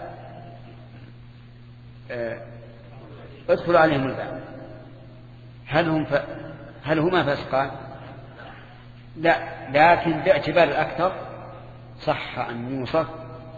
ادخلوا عليهم الباب هل هم ف... هل هما فاسقان؟ لا، لكن باعتبار الأكثر صح أن يوصف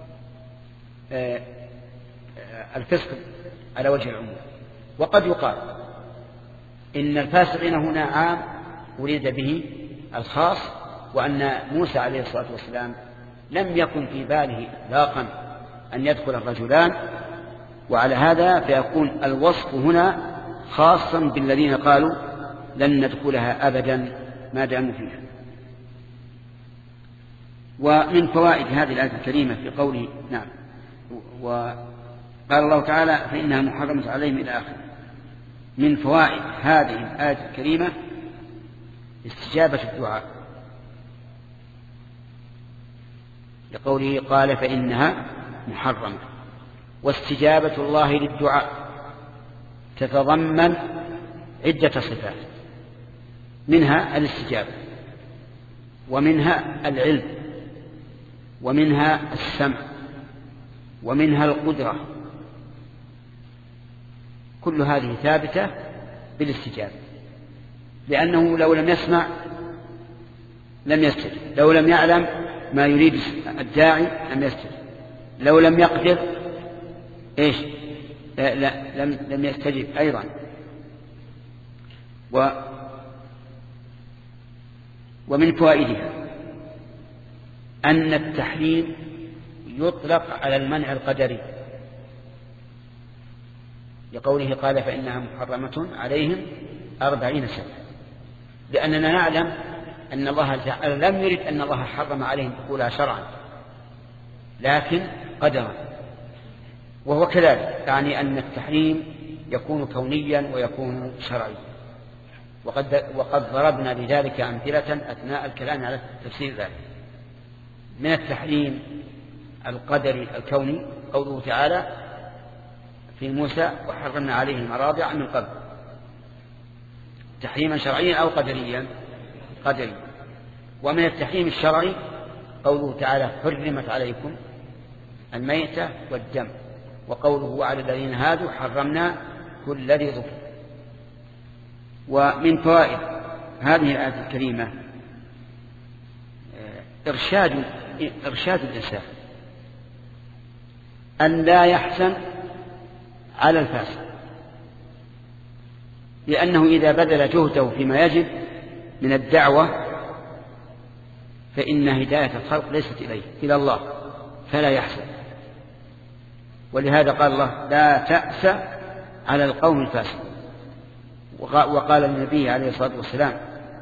الفسق على وجه العموم. وقد يقال إن الفاسقين هنا عام أريد به الخاص، وأن موسى عليه الصلاة والسلام لم يكن في باله إطلاقا أن يدخل الرجلان، وعلى هذا فيكون الوصف هنا خاصا بالذين قالوا لن ندخلها أبدا ما داموا فيها. ومن فوائد هذه الآية الكريمة في قوله نعم وقال الله تعالى فإنها محرمة عليهم إلى آخره. من فوائد هذه الآية الكريمة استجابة الدعاء، لقوله قال فإنها محرمة. واستجابة الله للدعاء تتضمن عدة صفات، منها الاستجابة، ومنها العلم، ومنها السمع، ومنها القدرة، كل هذه ثابتة بالاستجابة، لأنه لو لم يسمع لم يستجب، لو لم يعلم ما يريد الداعي لم يستجب، لو لم يقدر إيش لا, لا لم, لم يستجب أيضا. و ومن فوائدها أن التحريم يطلق على المنع القدري، لقوله قال فإنها محرمة عليهم أربعين سنة، لأننا نعلم أن الله تعالى لم يرد أن الله حرم عليهم دخولها شرعا لكن قدرا، وهو كذلك، يعني أن التحريم يكون كونيا ويكون شرعيا. وقد, وقد ضربنا لذلك أمثلة أثناء الكلام على تفسير ذلك. من التحريم القدري الكوني قوله تعالى في موسى وحرمنا عليه المراضع من قبل، تحريما شرعيا أو قدريا قدري. ومن التحريم الشرعي قوله تعالى حرمت عليكم الميتة والدم، وقوله على الذين هادوا حرمنا كل ذي ظفر. ومن فوائد هذه الآية الكريمة إرشاد إرشاد الإنسان أن لا يحزن على الفاسق، لأنه إذا بذل جهده فيما يجب من الدعوة فإن هداية الخلق ليست إليه إلى الله فلا يحزن. ولهذا قال الله لا تأس على القوم الفاسق. وقال النبي عليه الصلاة والسلام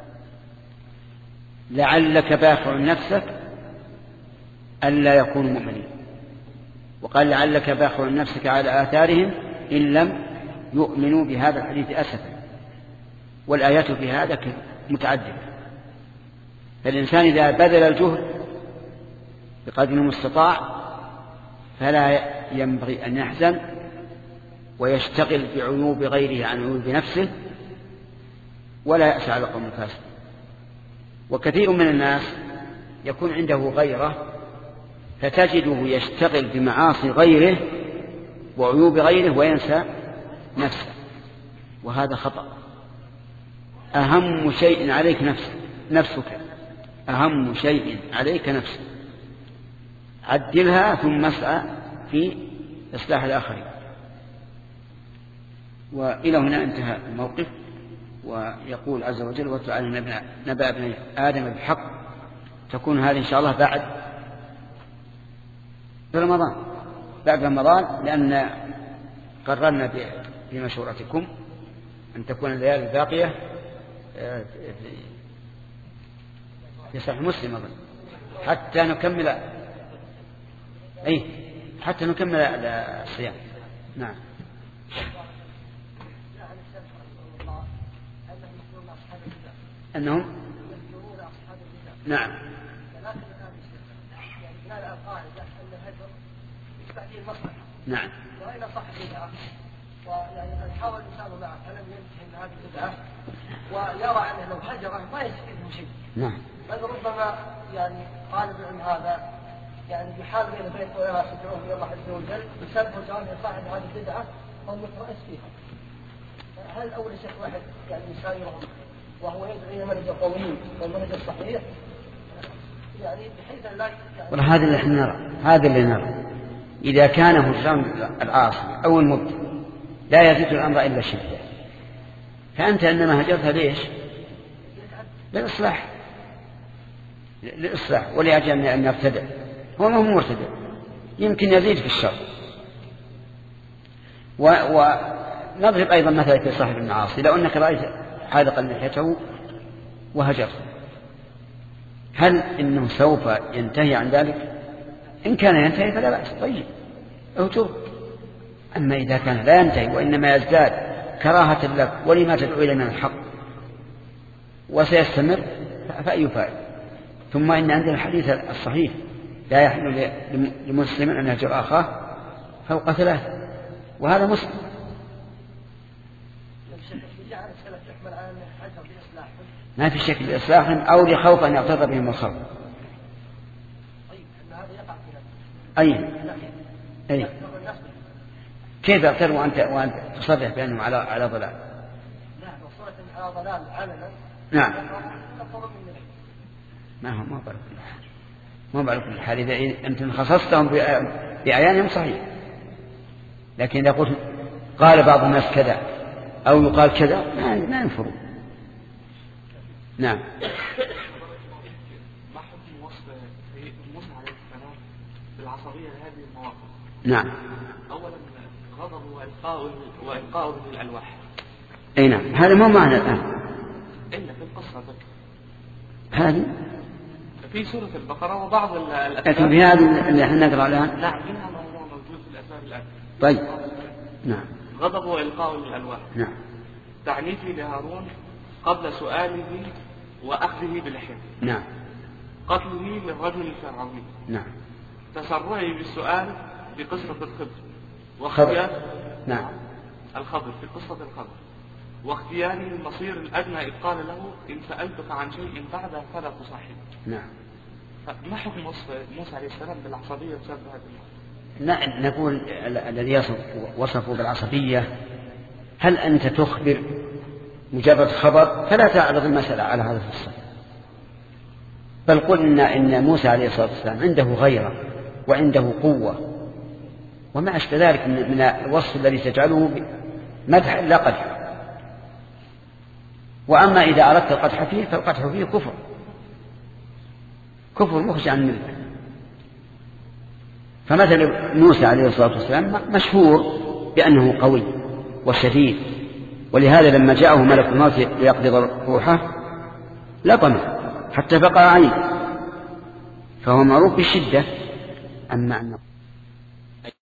لعلك باخع نفسك ألا يكونوا مؤمنين، وقال لعلك باخع نفسك على آثارهم إن لم يؤمنوا بهذا الحديث أسفا. والآيات في هذا متعددة، فالإنسان إذا بذل الجهد بقدر المستطاع فلا ينبغي أن يحزن ويشتغل بعيوب غيره عن عيوب نفسه ولا يأس على قوم الفاسق. وكثير من الناس يكون عنده غيره فتجده يشتغل بمعاصي غيره وعيوب غيره وينسى نفسه، وهذا خطأ. أهم شيء عليك نفسك نفسك أهم شيء عليك نفسك، عدلها ثم اسعى في إصلاح الآخرين. وإلى هنا انتهى الموقف. ويقول عز وجل وتعالى نبأ ابن آدم بالحق، تكون هذه إن شاء الله بعد رمضان بعد رمضان لأن قررنا بمشورتكم أن تكون الليالي الباقية في صحيح مسلم أظن حتى نكمل أي حتى نكمل الصيام. نعم. أنهم نعم نعم وإلى صح البدعة، ويعني قد حاول الإنسان معه فلم ينتهي من هذه البدعة ويرى أنه لو هجره ما يستفيد شيء. نعم. بل ربما يعني طالب العلم هذا يعني بحال بين بين ويرى يدعوه إلى الله عز وجل بسبب وجهه صاحب هذه البدعة أو مترأس فيها. هل أول شيء واحد يعني يسايرهم وهو يدعو إلى منهج القوميين والمنهج الصحيح يعني بحيث لا يعني هذا اللي احنا نرى هذا اللي نرى إذا كان هجران العاصي أو المبتدع لا يزيد الأمر إلا شدة، فأنت إنما هجرتها ليش؟ للإصلاح للإصلاح ولأجل أن يرتدع. هو ما هو مرتدع، يمكن يزيد في الشر. ونضرب أيضا مثلا في صاحب المعاصي، لو أنك رأيت حالقا لحيته وهجر، هل إنه سوف ينتهي عن ذلك؟ إن كان ينتهي فلا بأس، طيب أوجوب. أما إذا كان لا ينتهي وإنما يزداد كراهة لك ولما تدعو إلى من الحق وسيستمر فأي فائدة. ثم إن عندنا الحديث الصحيح لا يحل لمسلم أن يهجر أخاه فوق ثلاثة، وهذا مسلم. ما في شك بإصلاحهم أو لخوف أن يغتر بهم الخلق. أي أي كيف يغتر وأنت وأنت تصرح بأنهم على على ضلال؟ على ضلال علنا. نعم. ما هو ما بعرف كل حال ما بعرف كل حال إذا أنت خصصتهم بأعيانهم صحيح، لكن إذا قلت قال بعض الناس كذا أو يقال كذا ما ينفرون. نعم. ما حكم وصف موسى عليه السلام بالعصبية لهذه المواقف؟ نعم. أولا غضب وإلقاء وإلقاء للألواح. أي نعم، هذا مو معنى الآن. إلا في القصة هذه في سورة البقرة وبعض الأسباب. لكن في هذه اللي احنا نقرأ الآن. نعم منها موضوع موجود في الأسباب الآن. طيب. نعم. غضب وإلقاء للألواح. نعم. تعنيفي لهارون قبل سؤاله وأخذه بلحيته. نعم. قتله للرجل الفرعوني. نعم. تسرعي بالسؤال في قصة الخضر واختيار نعم الخضر في قصة الخضر واختياره المصير الأدنى إذ قال له إن سألتك عن شيء بعد فلا تصاحبه. نعم. ما حكم موسى عليه السلام بالعصبية بسبب هذا الموضوع؟ نقول الذي وصفه بالعصبية هل أنت تخبر مجرد خبر فلا تعرض المسألة على هذا الفصل، بل قلنا إن موسى عليه الصلاة والسلام عنده غيرة وعنده قوة وما أشبه ذلك من الوصف الذي تجعله مدح لا قدح. وأما إذا أردت القدح فيه فالقدح فيه كفر كفر مخرج عن الملة. فمثل موسى عليه الصلاة والسلام مشهور بأنه قوي وشديد، ولهذا لما جاءه ملك الموت ليقبض روحه لطمه حتى فقع عينه، فهو معروف بالشدة. أما أنه